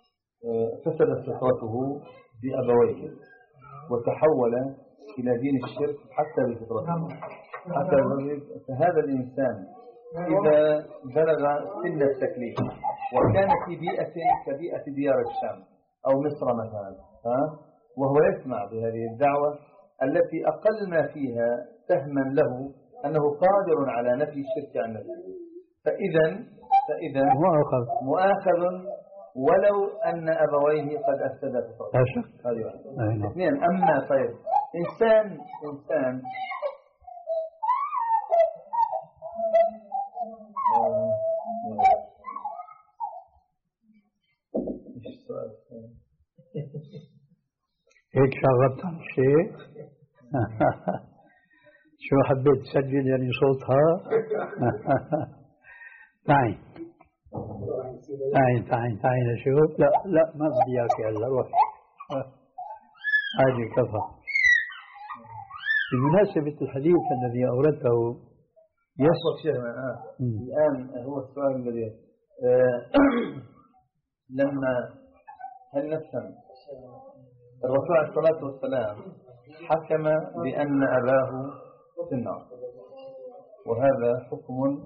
فسدت فطرته بأبويه وتحول إلى دين الشرك حتى بفطرته، حتى فهذا الإنسان إذا بلغ سن التكليف وكان في بيئة كبيئة ديار الشام أو مصر مثلا، ها وهو يسمع بهذه الدعوة التي أقل ما فيها فهما له أنه قادر على نفي الشرك عن نفسه، فإذا فإذا مؤاخذ مؤاخذ ولو أن أبويه قد أفسدا فطرته. لا شك. هذه واحدة. اثنين. أما طيب إنسان إنسان هيك شغلت عن الشيء. شو حبيت تسجل يعني صوتها؟ تعين تعين تعين تعين شوف. لا لا ما بدي اياك هلا روح. هذه كفى. بمناسبة الحديث الذي أوردته يسبق شيخنا آه. الآن هو السؤال الذي آه لما هل نفهم الرسول عليه الصلاة والسلام حكم بأن أباه في النار، وهذا حكم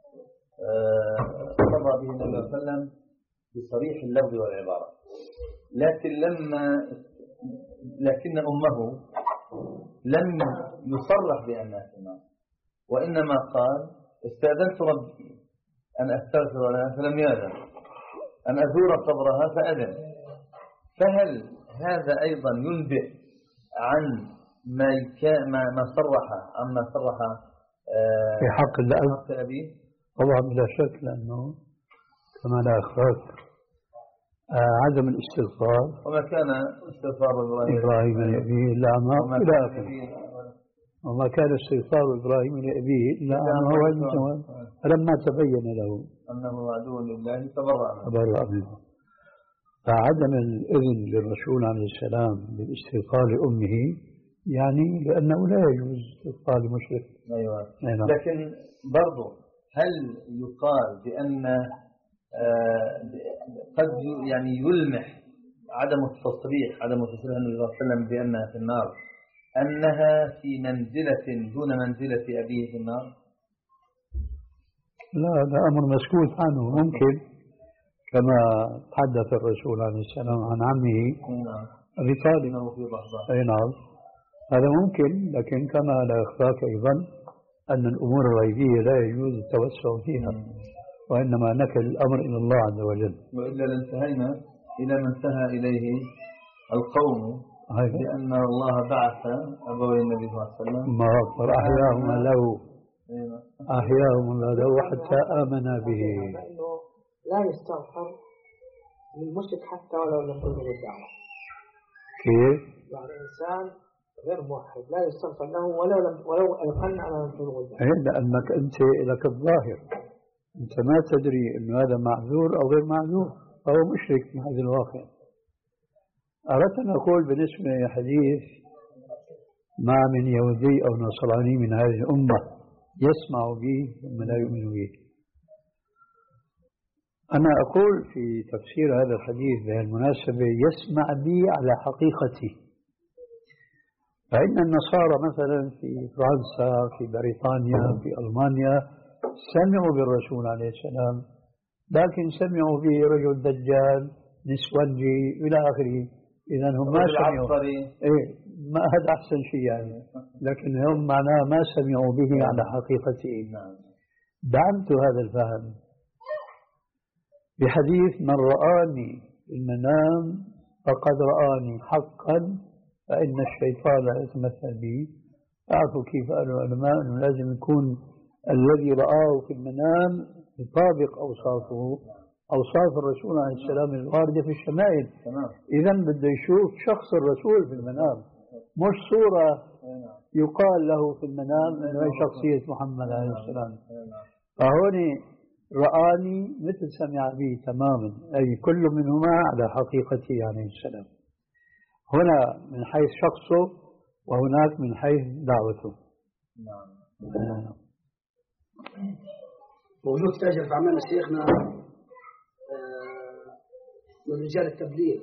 قضى به النبي صلى الله عليه وسلم بصريح اللفظ والعبارة، لكن لما لكن أمه لم يصرح بأنها في النار، وإنما قال استأذنت ربي أن أستغفر لها فلم يأذن، أن أزور قبرها فأذن. فهل هذا أيضا ينبئ عن ما ما ما صرح أما صرح آه في حق الأب حق أبيه طبعا بلا شك، لأنه كما لا أخراج آه عدم الاستغفار وما كان استغفار إبراهيم لأبيه إلا عما إلى آخره، وما كان استغفار إبراهيم لأبيه إلا عما هو المتوالي فلما تبين له أنه عدو لله تبرأ تبرأ منه. فعدم الإذن للرسول عليه السلام بالاستغفار لأمه يعني لأنه لا يجوز استغفار لمشرك. أيوة. أيوة. لكن برضو هل يقال بأن آه قد يعني يلمح عدم التصريح عدم التصريح النبي صلى الله عليه وسلم بأنها في النار أنها في منزلة دون منزلة أبيه في النار؟ لا، هذا أمر مسكوت عنه. ممكن كما تحدث الرسول عليه السلام عن عمه أبي طالب في ضحضة. أي نعم، هذا ممكن، لكن كما لا يخفاك أيضا أن الأمور الغيبية لا يجوز التوسع فيها، وإنما نكل الأمر إلى الله عز وجل. وإلا لانتهينا إلى ما انتهى إليه القوم لأن الله بعث أبوي النبي صلى الله عليه وسلم ما أحياهم له أحياهم له حتى آمنا به. إنه لا يستغفر للمشرك حتى ولو لم تبلغ الدعوة. كيف؟ يعني إنسان غير موحد لا يستغفر له ولو لم ولو أيقن على لم تبلغ الدعوة. إيه، لأنك أنت لك الظاهر، أنت ما تدري إنه هذا معذور أو غير معذور، فهو مشرك في هذا الواقع. أردت أن أقول بالنسبة لحديث ما من يهودي أو نصراني من هذه الأمة يسمع به ثم لا يؤمن به. أنا أقول في تفسير هذا الحديث بهالمناسبة يسمع بي على حقيقتي، فإن النصارى مثلا في فرنسا في بريطانيا في ألمانيا سمعوا بالرسول عليه السلام، لكن سمعوا به رجل دجال نسوانجي إلى آخره. إذا هم ما سمعوا إيه ما هذا أحسن شيء يعني، لكن هم معناه ما سمعوا به على حقيقته. دعمت هذا الفهم بحديث من رآني في المنام فقد رآني حقا فإن الشيطان يتمثل به. أعرفوا كيف قالوا العلماء أنه لازم يكون الذي رآه في المنام يطابق أوصافه أوصاف الرسول عليه السلام الواردة في الشمائل. إذا بده يشوف شخص الرسول في المنام، مش صورة يقال له في المنام أنه هي شخصية محمد عليه السلام. فهون رآني مثل سمع به تماما، أي كل منهما على حقيقته عليه السلام. هنا من حيث شخصه وهناك من حيث دعوته. موجود تاجر في عمان شيخنا من رجال التبليغ،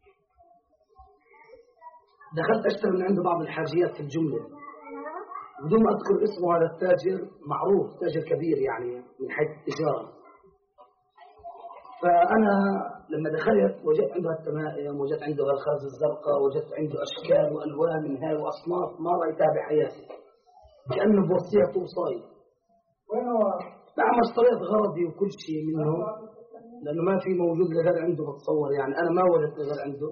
دخلت أشتري من عنده بعض الحاجيات في الجملة بدون ما أذكر اسمه. هذا التاجر معروف، تاجر كبير يعني من حيث التجارة. فأنا لما دخلت وجدت عنده التمائم، وجدت عنده الخرز الزرقاء، وجدت عنده أشكال وألوان من هاي وأصناف ما رأيتها بحياتي، كأنه بوصية توصاي. نعم اشتريت غرضي وكل شيء منه، لأنه ما في موجود لغير عنده بتصور، يعني أنا ما وجدت لغير عنده.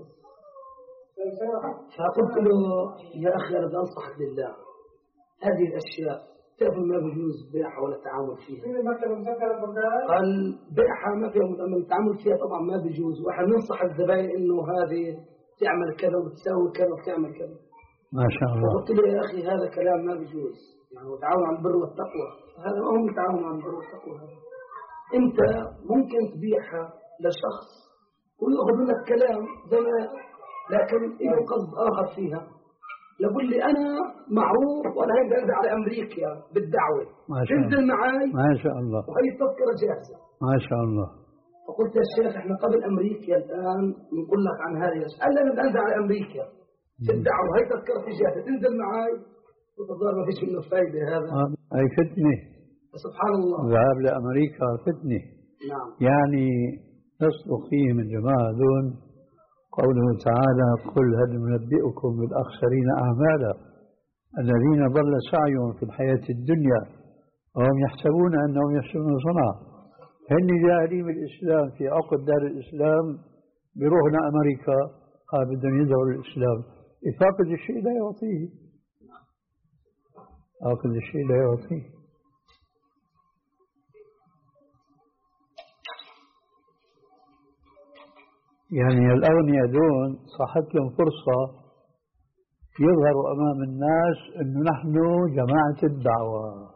فقلت له يا أخي أنا بدي أنصحك لله، هذه الأشياء تعرف ما بيجوز بيعها ولا التعامل فيها. قال بيعها ما فيها، أما التعامل فيها طبعا ما بيجوز، وإحنا ننصح الزبائن إنه هذه تعمل كذا وتساوي كذا وتعمل كذا. ما شاء الله. فقلت له يا أخي هذا كلام ما بيجوز، يعني وتعاون على البر والتقوى، هذا ما هو تعاون على البر والتقوى. أنت ممكن تبيعها لشخص ويأخذ منك كلام زي ما، لكن له قصد آخر فيها. يقول لي أنا معروف وأنا هيدا أرجع على أمريكا بالدعوة، تنزل معي ما شاء الله، وهي التذكرة جاهزة ما شاء الله. فقلت يا شيخ إحنا قبل أمريكا الآن نقول لك عن هذه الأشياء. قال لي أنا بدي أنزل على أمريكا في الدعوة، هي تذكرة جاهزة تنزل معي. وتظهر ما فيش منه فايدة هذا. هي فتنة سبحان الله. ذهاب لأمريكا فتنة. نعم. يعني يصدق فيهم الجماعة دون قوله تعالى قل هل ننبئكم بالأخسرين أعمالا الذين ضل سعيهم في الحياة الدنيا وهم يحسبون أنهم يحسنون صنعا. هن جاهلين بالإسلام في عقد دار الإسلام بيروحنا أمريكا قال بدهم يدعوا الإسلام، يفاقد الشيء لا يعطيه. أخذ الشيء لا يعطيه. يعني الأغنياء دون صحت لهم فرصة يظهروا أمام الناس أنه نحن جماعة الدعوة،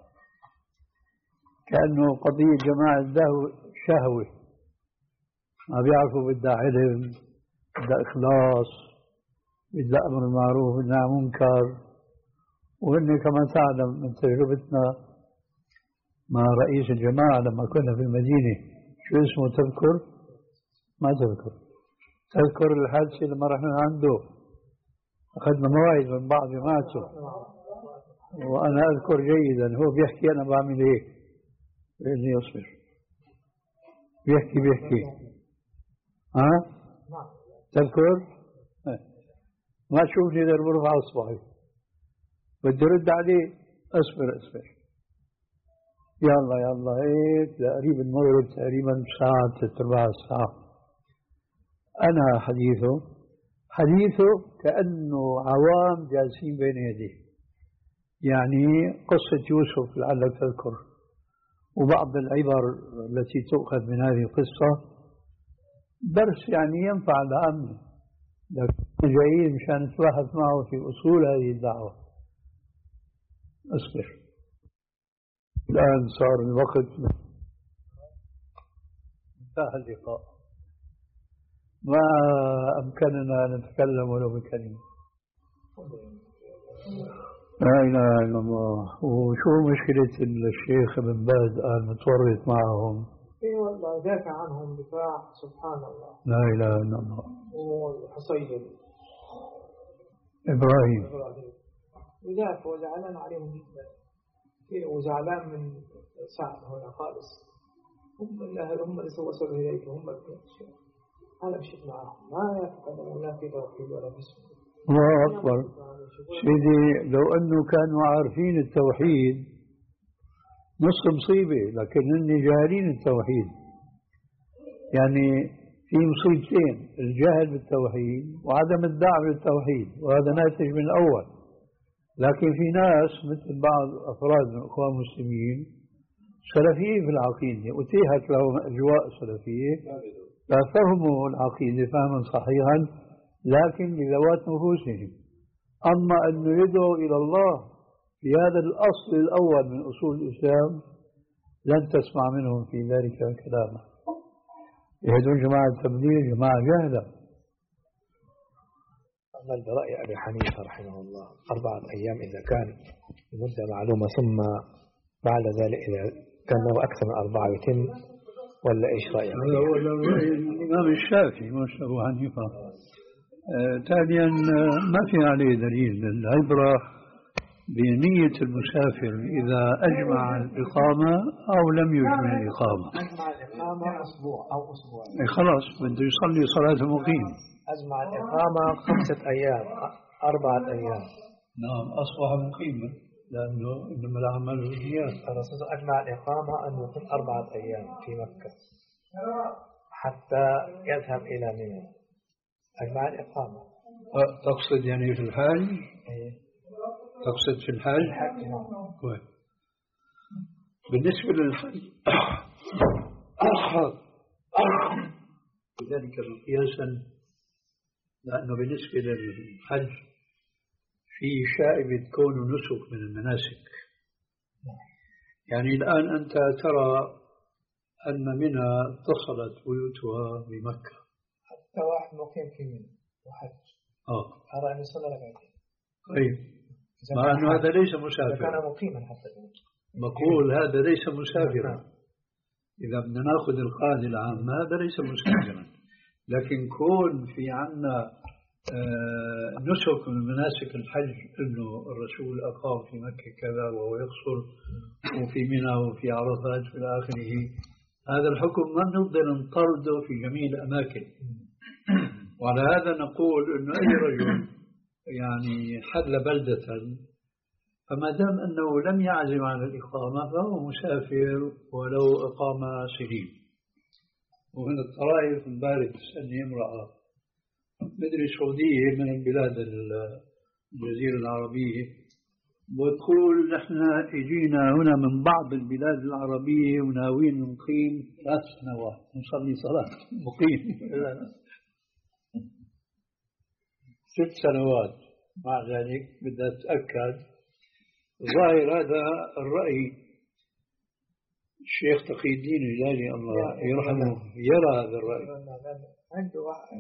كأنه قضية جماعة الدعوة شهوة، ما بيعرفوا بدها علم، بدها إخلاص، بدها أمر معروف، بدها منكر. وهن كما تعلم من تجربتنا مع رئيس الجماعة لما كنا في المدينة، شو اسمه تذكر؟ ما تذكر. تذكر الحادثة لما رحنا عنده أخذنا مواعظ من بعض جماعته، وأنا أذكر جيدا هو بيحكي أنا بعمل هيك بإذن يصبر، بيحكي بيحكي ها تذكر؟ ما تشوفني إذا برفع أصبعي بدي رد عليه أصبر أصبر يلا يلا هيك تقريبا المغرب تقريبا ساعة ثلاث أرباع ساعة. أنا حديثه حديثه كأنه عوام جالسين بين يديه، يعني قصة يوسف لعلك تذكر وبعض العبر التي تؤخذ من هذه القصة، درس يعني ينفع العامة، لكن جايين مشان نتباحث معه في أصول هذه الدعوة. أصبر، الآن صار الوقت انتهى اللقاء، ما أمكننا أن نتكلم ولو بكلمة. لا إله إلا الله. وشو مشكلة الشيخ ابن باز قال متورط معهم؟ اي والله دافع عنهم دفاع سبحان الله. لا إله إلا الله. وحصيد إبراهيم يدافع وزعلان عليهم جدا، وزعلان من سعد هنا خالص. هم الأهل هم اللي وصلوا إليك، هم اللي أنا مشيت معهم، ما يعتقدون لا في توحيد ولا في سنة. الله أكبر سيدي، لو أنه كانوا عارفين التوحيد نصف مصيبة، لكن هن جاهلين التوحيد. يعني في مصيبتين، الجهل بالتوحيد وعدم الدعوة للتوحيد، وهذا ناتج من الأول. لكن في ناس مثل بعض أفراد من الإخوان المسلمين سلفيين في العقيدة، أتيحت لهم أجواء سلفية ففهموا العقيدة فهما صحيحا لكن لذوات نفوسهم. أما أن يدعو إلى الله في هذا الأصل الأول من أصول الإسلام لن تسمع منهم في ذلك كلاما. يهدون جماعة التبليغ جماعة جهلة. أعمل برأي أبي حنيفة رحمه الله أربعة أيام إذا كان المدة معلومة، ثم بعد ذلك إذا كان له أكثر من أربعة يتم، ولا إيش رأيك؟ هذا هو الإمام الشافعي مش أبو حنيفة. آه ثانيا ما في عليه دليل، العبرة بنية المسافر إذا أجمع الإقامة أو لم يجمع الإقامة. أجمع الإقامة أسبوع أو أسبوع خلاص بده يصلي صلاة مقيم. أجمع الإقامة خمسة أيام أربعة أيام. نعم أصبح مقيما لأنه إنما الأعمال بالنيات. الرسول أجمع الإقامة أن يقيم أربعة أيام في مكة حتى يذهب إلى منى. أجمع الإقامة. تقصد يعني في الحج؟ إيه. تقصد في الحج؟ الحج نعم. كويس. بالنسبة للحج لذلك قياسا، لأنه بالنسبة للحج في شائبة كون نسك من المناسك. يعني الآن أنت ترى أن منى اتصلت بيوتها بمكة، حتى واحد مقيم في منى وحج آه أرى أن يصلي ركعتين. طيب مع أنه هذا ليس مسافرا، كان مقيما حتى مقول هذا ليس مسافرا. إذا بدنا ناخذ القاعدة العامة هذا ليس مسافرا، لكن كون في عنا آه نسك من مناسك الحج أنه الرسول أقام في مكة كذا وهو يقصر وفي منى وفي عرفات في آخره، هذا الحكم ما نقدر نطرده في جميع الأماكن. وعلى هذا نقول أنه أي رجل يعني حل بلدة فما دام أنه لم يعزم على الإقامة فهو مسافر ولو إقام سنين. ومن الطرائف امبارح تسألني امرأة مدري سعودية من البلاد الجزيرة العربية، وتقول نحن اجينا هنا من بعض البلاد العربية وناويين نقيم ثلاث سنوات نصلي صلاة مقيم ست سنوات. مع ذلك بدها تتأكد. ظاهر هذا الرأي الشيخ تقي الدين الهلالي الله يرحمه يرى هذا الرأي. عنده واحد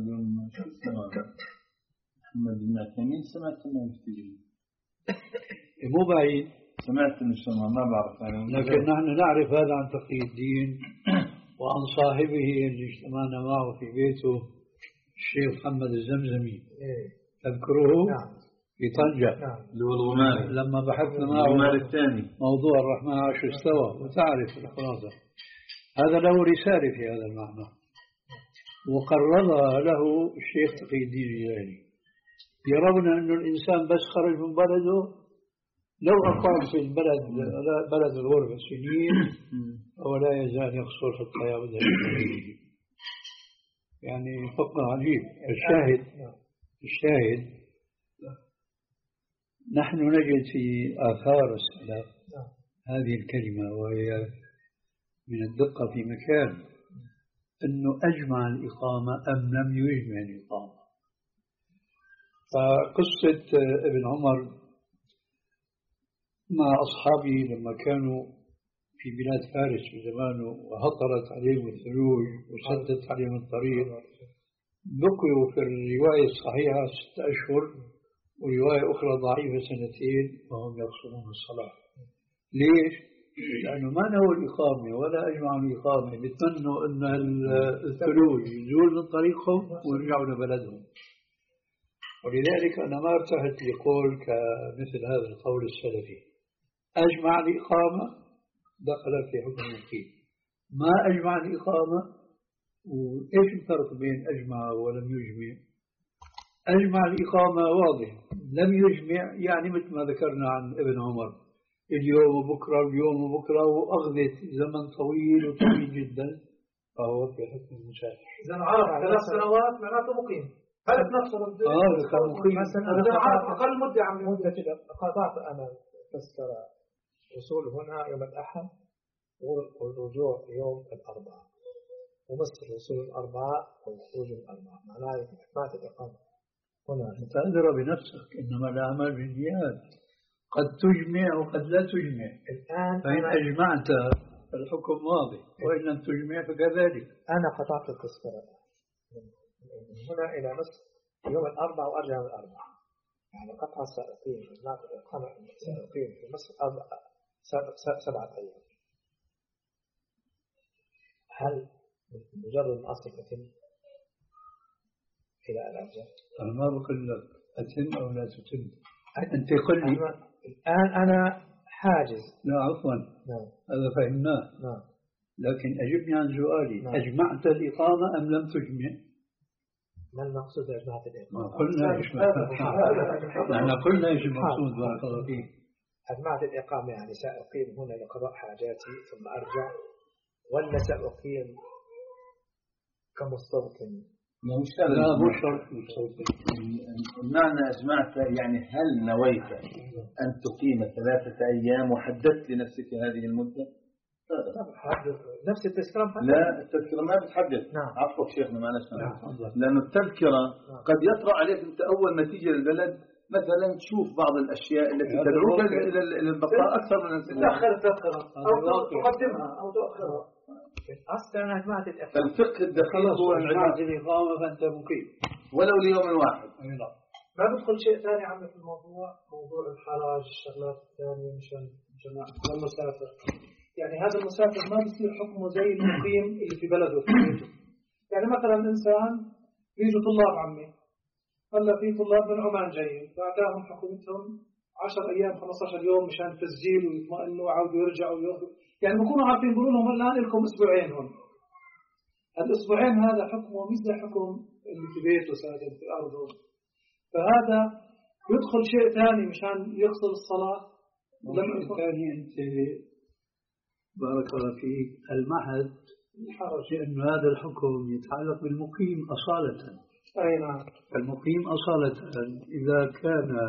محمد بن عثيمين سمعت انه مستجيب مو بعيد، سمعت انه سمع ما بعرف يعني، لكن نحن نعرف هذا عن تقي الدين وعن صاحبه اللي اجتمعنا معه في بيته الشيخ محمد الزمزمي تذكروه؟ نعم. في طنجة. نعم. الغماري لما بحثنا معه الغماري الثاني موضوع الرحمن عرش استوى وتعرف الخلاصة. هذا له رسالة في هذا المعنى وقررها له الشيخ تقي الدين الهلالي. يرون أن الإنسان بس خرج من بلده لو أقام في البلد بلد الغربة سنين ولا يزال يقصر في القيام يعني فقه عجيب. الشاهد الشاهد نحن نجد في آثار السلف هذه الكلمة وهي من الدقة في مكان أنه أجمع الإقامة أم لم يجمع الإقامة. فقصة ابن عمر مع أصحابه لما كانوا في بلاد فارس في زمانه وهطرت عليهم الثلوج وسدت عليهم الطريق بقيوا في الرواية الصحيحة ستة أشهر ورواية أخرى ضعيفة سنتين وهم يقصرون الصلاة. ليش؟ لأنه ما نووا الإقامة ولا أجمعوا الإقامة، بيتمنوا أن الثلوج يزول من طريقهم ويرجعوا لبلدهم. ولذلك أنا ما ارتحت لقول كمثل هذا القول السلفي أجمع الإقامة دخل في حكم المقيم، ما أجمع الإقامة. وإيش الفرق بين أجمع ولم يجمع؟ أجمع الإقامة واضح، لم يجمع يعني مثل ما ذكرنا عن ابن عمر اليوم وبكرة واليوم وبكرة وأخذت زمن طويل وطويل جدا فهو في حكم المسافر. إذا عرف ثلاث سنوات معناته مقيم. هل نفس آه كان مقيم. مثلا عرف أقل مدة عن مدة قطعت أنا تذكر وصول هنا يوم الأحد والرجوع يوم الأربعاء ومصر وصول الأربعاء والخروج من الأربعاء معناه إثبات الإقامة هنا. أنت أدرى بنفسك إنما الأعمال بالنيات قد تجمع وقد لا تجمع. الآن فإن أجمعت الحكم واضح وإن لم تجمع فكذلك. أنا قطعت التذكرة من هنا إلى مصر يوم الأربعاء وأرجع من الأربعاء يعني قطع سائقين إجماع الإقامة سائقين في مصر أربع سبعة أيام. هل مجرد الأصل تتم إلى أن أرجع؟ أنا ما بقول لك أتم أو لا تتم، أنت قل لي الآن أنا حاجز. لا عفوا نعم. هذا فهمناه. نعم. لكن أجبني عن سؤالي. نعم. أجمعت الإقامة أم لم تجمع؟ ما المقصود بإجماعة الإقامة؟ قلنا إجماع. نحن قلنا إيش المقصود بارك الله فيك. أجمعت الإقامة يعني سأقيم هنا لقضاء حاجاتي ثم أرجع ولا سأقيم كمستوطن؟ لا مو شرط مستوطن. المعنى أجمعت يعني هل نويت أن تقيم ثلاثة أيام وحددت لنفسك هذه المدة؟ نفس التذكرة؟ لا التذكرة ما بتحدد. نعم. عفوا شيخنا معلش. نعم. لأن التذكرة نعم. قد يطرأ عليك أنت أول ما تيجي للبلد مثلا تشوف بعض الأشياء التي تدعوك إلى البقاء أكثر من تأخر التذكرة أو تقدمها أو تؤخرها. أصلا أجمعت الإقامة. الفقه الدقيق هو أجمعت الإقامة فأنت مقيم ولو ليوم واحد. ما بدخل شيء ثاني عندك في الموضوع موضوع الحراج الشغلات الثانية مشان جماعة المسافر. يعني هذا المسافر ما بصير حكمه زي المقيم اللي في بلده في بيته. يعني مثلا إنسان بيجوا طلاب عمي هلا في طلاب من عمان جايين بعدهم حكومتهم عشر أيام خمسة عشر يوم مشان تسجيل ويطمئنوا وعودوا يرجعوا وياخذوا يعني بكونوا عارفين بيقولوا لهم الآن لكم أسبوعين هون. الأسبوعين هذا حكمه مش زي حكم اللي في بيته ساكن في أرضه. فهذا يدخل شيء ثاني مشان يقصر الصلاة. لما ثاني أنت بارك الله فيك المحد الحرج أن هذا الحكم يتعلق بالمقيم أصالة. أي نعم. المقيم أصالة إذا كان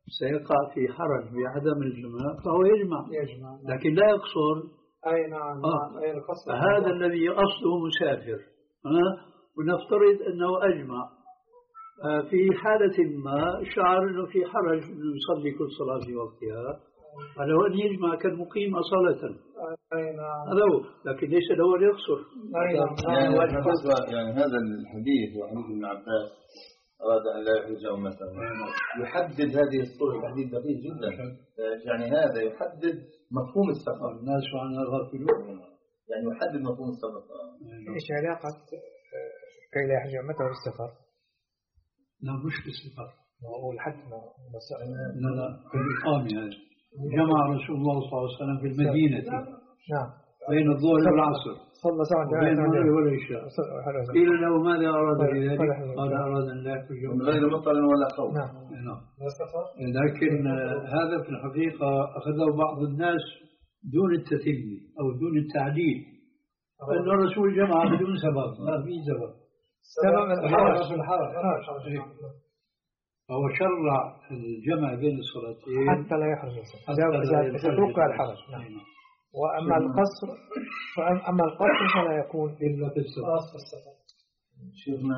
سيقع في حرج بعدم الجماع فهو يجمع يجمع لكن لا يقصر. أي نعم آه. أي القصر هذا الذي أصله مسافر آه. ونفترض أنه أجمع آه. في حالة ما شعر أنه في حرج أنه يصلي كل صلاة في وقتها على أن يجمع كالمقيم أصالة. أي نعم هذا هو لكن ليس له أن يقصر. أي نعم يعني, يعني هذا الحديث وحديث ابن عباس أراد أن لا يحرج أمته يحدد هذه الصورة تحديد دقيق جدا. يعني هذا يحدد مفهوم السفر. الناس عنها غافلون. يعني يحدد مفهوم السفر. إيش علاقة كي لا يحرج أمته بالسفر؟ لا مش بالسفر. هو الحد ما لا لا في الإقامة هذا جمع رسول الله صلى الله عليه وسلم في المدينة نعم بين الظهر والعصر صلى ساعة بين المغرب والعشاء. قيل له ماذا أراد بذلك؟ قال أراد أن لا يحرج من غير مطر ولا خوف. نعم لكن هذا في الحقيقة أخذه بعض الناس دون التثني أو دون التعديل أن الرسول جمع بدون سبب ما في سبب سبب الحرج في الحرج فهو شرع الجمع بين الصلاتين حتى لا يحرج إذا تتوقع الحرج. نعم. وأما القصر فأما القصر فلا يكون إلا في السفر. شفنا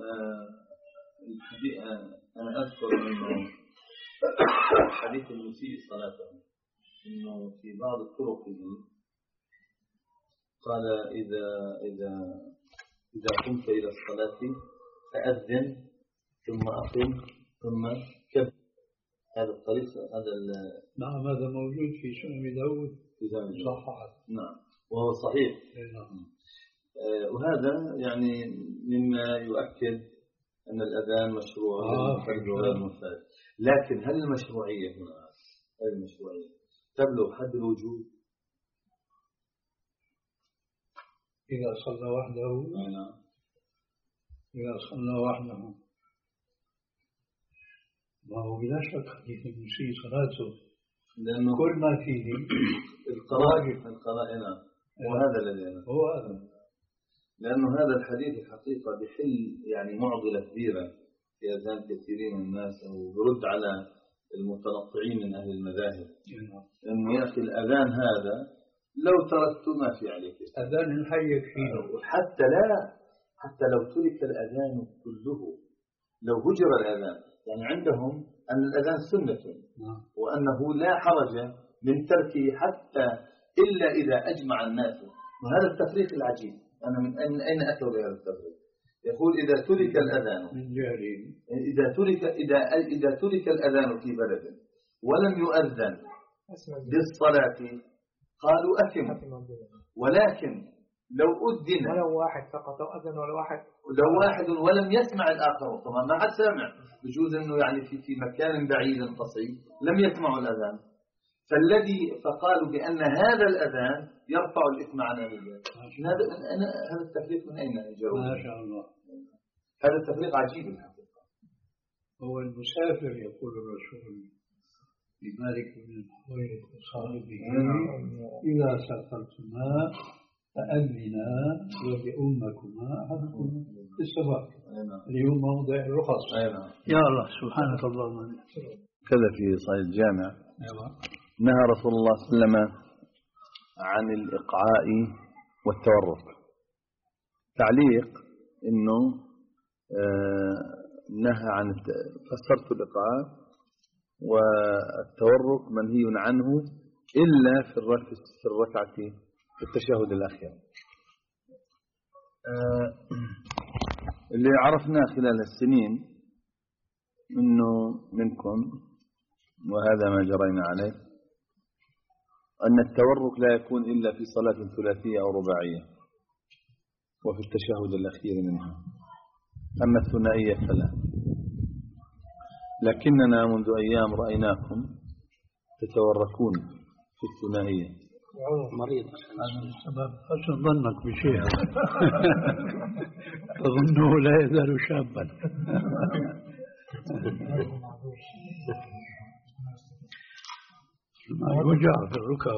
أنا أذكر أنه حديث المسيء صلاته إنه في بعض الطرق قال إذا إذا إذا قمت إلى الصلاة فأذن ثم أقم ثم كبر. هذا الطريق هذا نعم هذا موجود في سنن داود في ذلك صحيح. نعم وهو صحيح. نعم. آه وهذا يعني مما يؤكد أن الأذان مشروع للمنفرد وغير المنفرد. لكن هل المشروعية هنا هل المشروعية تبلغ حد الوجوب؟ إذا صلى وحده نعم إذا صلى وحده وهو بلا شك حديث المسيء صلاته لأنه كل ما فيه القرائن القرائن وهذا الذي هو هذا لأنه هذا الحديث الحقيقة بحل يعني معضلة كبيرة في أذهان كثيرين من الناس ويرد على المتنطعين من أهل المذاهب إنه يا أخي الأذان هذا لو تركت ما في عليك أذان الحي يكفيه حتى لا حتى لو ترك الأذان كله لو هجر الأذان يعني عندهم أن الأذان سنة وأنه لا حرج من تركه حتى إلا إذا أجمع الناس. وهذا التفريق العجيب أنا من أين أين أتوا بهذا التفريق؟ يقول إذا ترك الأذان إذا ترك إذا إذا ترك الأذان في بلد ولم يؤذن بالصلاة قالوا أثم ولكن لو أذن ولو واحد فقط أو أذن ولا واحد لو واحد ولم يسمع الآخر طبعا ما حد سامع بجوز أنه يعني في في مكان بعيد قصير لم يسمعوا الأذان فالذي فقالوا بأن هذا الأذان يرفع الإثم عن الرجال. هذا أنا هذا التفريق من أين جاء؟ ما شاء الله هذا التفريق عجيب الحقيقة. هو المسافر يقول الرسول لمالك بن الحويرث وصاحبه إذا سافرتما فأذنا وبأمكما أحدكم في السفر اليوم موضع الرخص. يا الله سبحانك اللهم. كذا في صحيح الجامع نهى رسول الله صلى الله عليه وسلم عن الإقعاء والتورك. تعليق إنه آه نهى عن فسرت الإقعاء والتورك منهي عنه إلا في في الركعة في التشهد الأخير. آه اللي عرفناه خلال السنين إنه منكم وهذا ما جرينا عليه أن التورك لا يكون إلا في صلاة ثلاثية أو رباعية وفي التشهد الأخير منها أما الثنائية فلا. لكننا منذ أيام رأيناكم تتوركون في الثنائية. مريض السبب حسن ظنك بشيء تظنه لا يزال شابا. وجع في الركب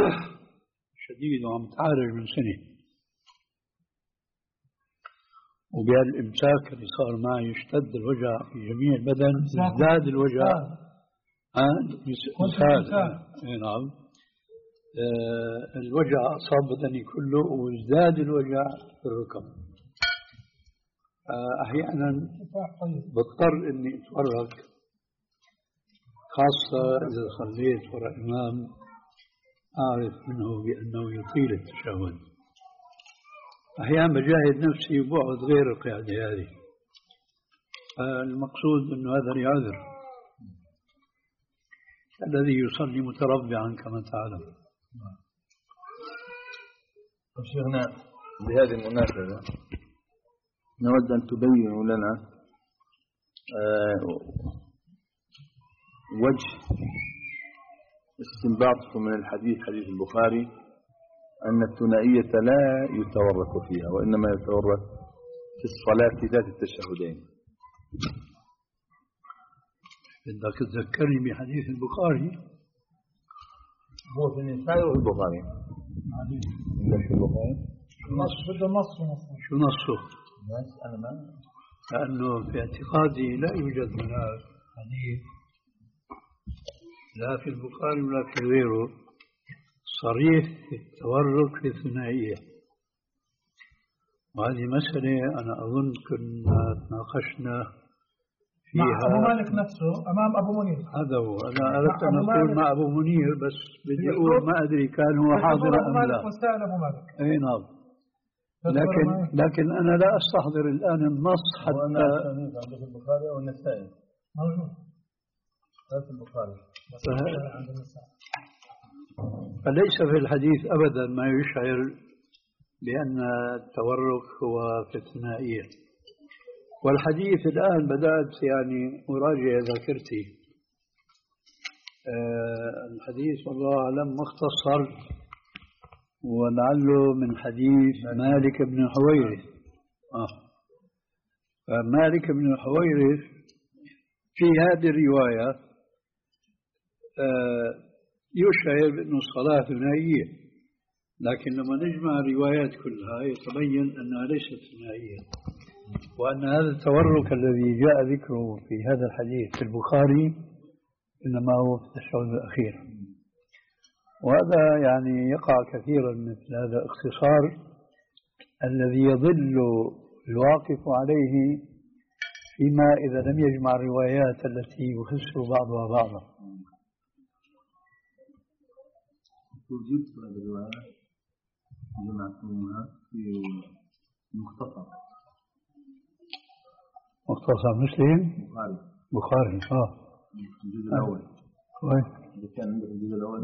شديد وعم تعالج من سنة وبهالإمساك اللي صار معي يشتد الوجع في جميع البدن، ازداد الوجع. ها إمساك. إيه نعم. آه الوجع أصاب بدني كله وازداد الوجع في الركب. آه أحيانا بضطر إني أتورك، خاصة إذا صليت وراء إمام أعرف منه بأنه يطيل التشهد. أحيانا بجاهد نفسي وبقعد غير القعدة هذه. المقصود أنه هذا العذر الذي يصلي متربعا كما تعلم. شيخنا بهذه المناسبة نود أن تبينوا لنا وجه استنباطكم من الحديث حديث البخاري أن الثنائية لا يتورك فيها وإنما يتورك في الصلاة ذات التشهدين. بدك تذكرني بحديث البخاري. هو في النساء وفي البخاري. عندك في البخاري بده نص شو نصه؟ أنا ما لأنه في اعتقادي لا يوجد هناك حديث لا في البخاري ولا في غيره صريح في التورك في الثنائية. وهذه مسألة أنا أظن كنا تناقشنا فيها مع أبو مالك نفسه أمام أبو منير. هذا هو. أنا أردت أن أقول مع أبو منير بس بدي أقول ما أدري كان هو حاضر أم لا. وسائل أبو مالك. أي نعم. لكن لكن أنا لا أستحضر الآن النص حتى. عندك البخاري أو النسائي؟ موجود. في البخاري. فليس في الحديث أبدا ما يشعر بأن التورك هو في الثنائية. والحديث الآن بدأت يعني أراجع ذاكرتي. أه الحديث والله أعلم مختصر ولعله من حديث مالك بن حويرث. آه. مالك بن حويرث في هذه الرواية أه يشعر بأن الصلاة ثنائية، لكن لما نجمع الروايات كلها يتبين أنها ليست ثنائية، وأن هذا التورك الذي جاء ذكره في هذا الحديث في البخاري إنما هو في التشهد الأخير. وهذا يعني يقع كثيرا مثل هذا الاختصار الذي يضل الواقف عليه فيما إذا لم يجمع الروايات التي يفسر بعضها بعضا. وجدت هذه الرواية جمعتموها في مختصر مختصر مسلم بخاري بخاري اه الجزء الأول. كويس. إذا كان عندك الجزء الأول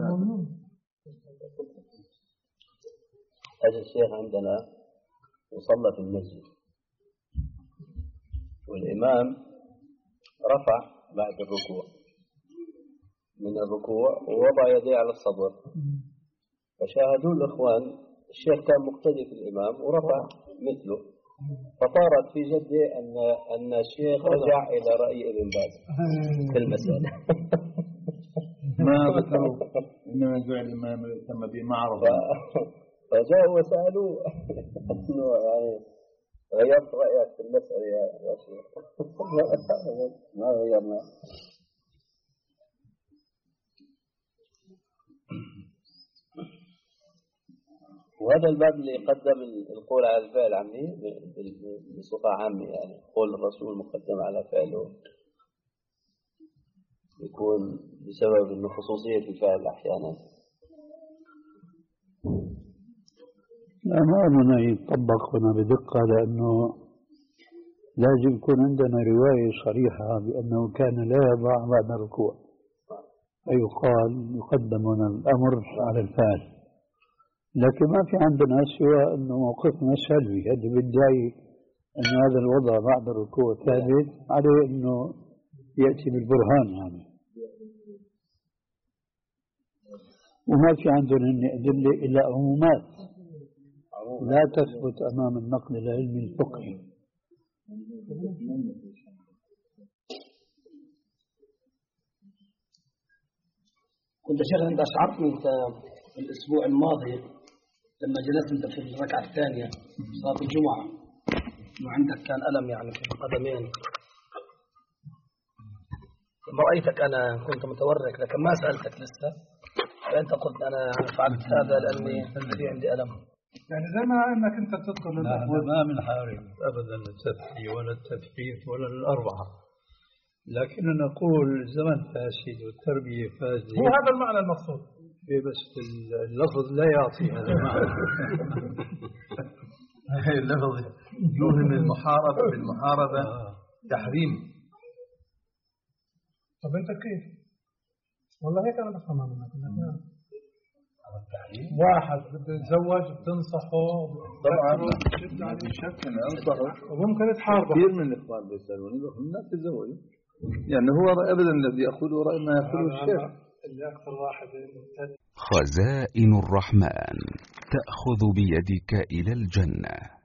هذا الشيخ عندنا وصلى في المسجد والإمام رفع بعد الركوع من الركوع ووضع يديه على الصدر، فشاهدوا الإخوان الشيخ كان مقتدي في الإمام ورفع مثله، فطارت في جده أن أن الشيخ رجع إلى رأي ابن باز في المسألة. ما ذكروا إنما جعل الإمام تم به معرض، فجاءوا وسألوا إنه يعني غيرت رأيك في المسألة يا شيخ؟ ما غيرنا. وهذا الباب اللي قدم القول على الفعل عمي بصفة عامة، يعني قول الرسول مقدم على فعله يكون بسبب إنه خصوصية الفعل أحيانا. لا ما أظن يطبق هنا بدقة، لأنه لازم يكون عندنا رواية صريحة بأنه كان لا يضع بعد الركوع، فيقال يقدم هنا الأمر على الفعل. لكن ما في عندنا سوى أنه موقفنا سلبي، هذا بدعي أن هذا الوضع بعد الركوع ثابت عليه أنه يأتي بالبرهان يعني. وما في عندنا أدلة إلا عمومات لا تثبت أمام النقل العلمي الفقهي. كنت شيخ أنت أشعرتني أنت الأسبوع الماضي لما جلست أنت في الركعة الثانية صلاة الجمعة وعندك كان ألم يعني في القدمين، لما رأيتك أنا كنت متورك لكن ما سألتك لسه، فأنت قلت أنا فعلت هذا لأني في عندي ألم. يعني زي ما أنك أنت تدخل لا ما من حارم أبدا التدخين ولا التثبيت ولا الأربعة، لكن نقول الزمن فاسد والتربية فاسدة. هو هذا المعنى المقصود، بس اللفظ لا يعطي هذا المعنى. اللفظ يوهم المحاربة بالمحاربة تحريم. طب أنت كيف؟ والله هيك أنا بفهمها منك. واحد بده يتزوج بتنصحه طبعا شك أنصحه وممكن يتحاربوا. كثير من الإخوان بيسألوني بقول لا تتزوجوا، يعني هو أبدا الذي يأخذه رأي ما يأخذه الشيخ. اللي أكثر واحد خزائن الرحمن تأخذ بيدك إلى الجنة.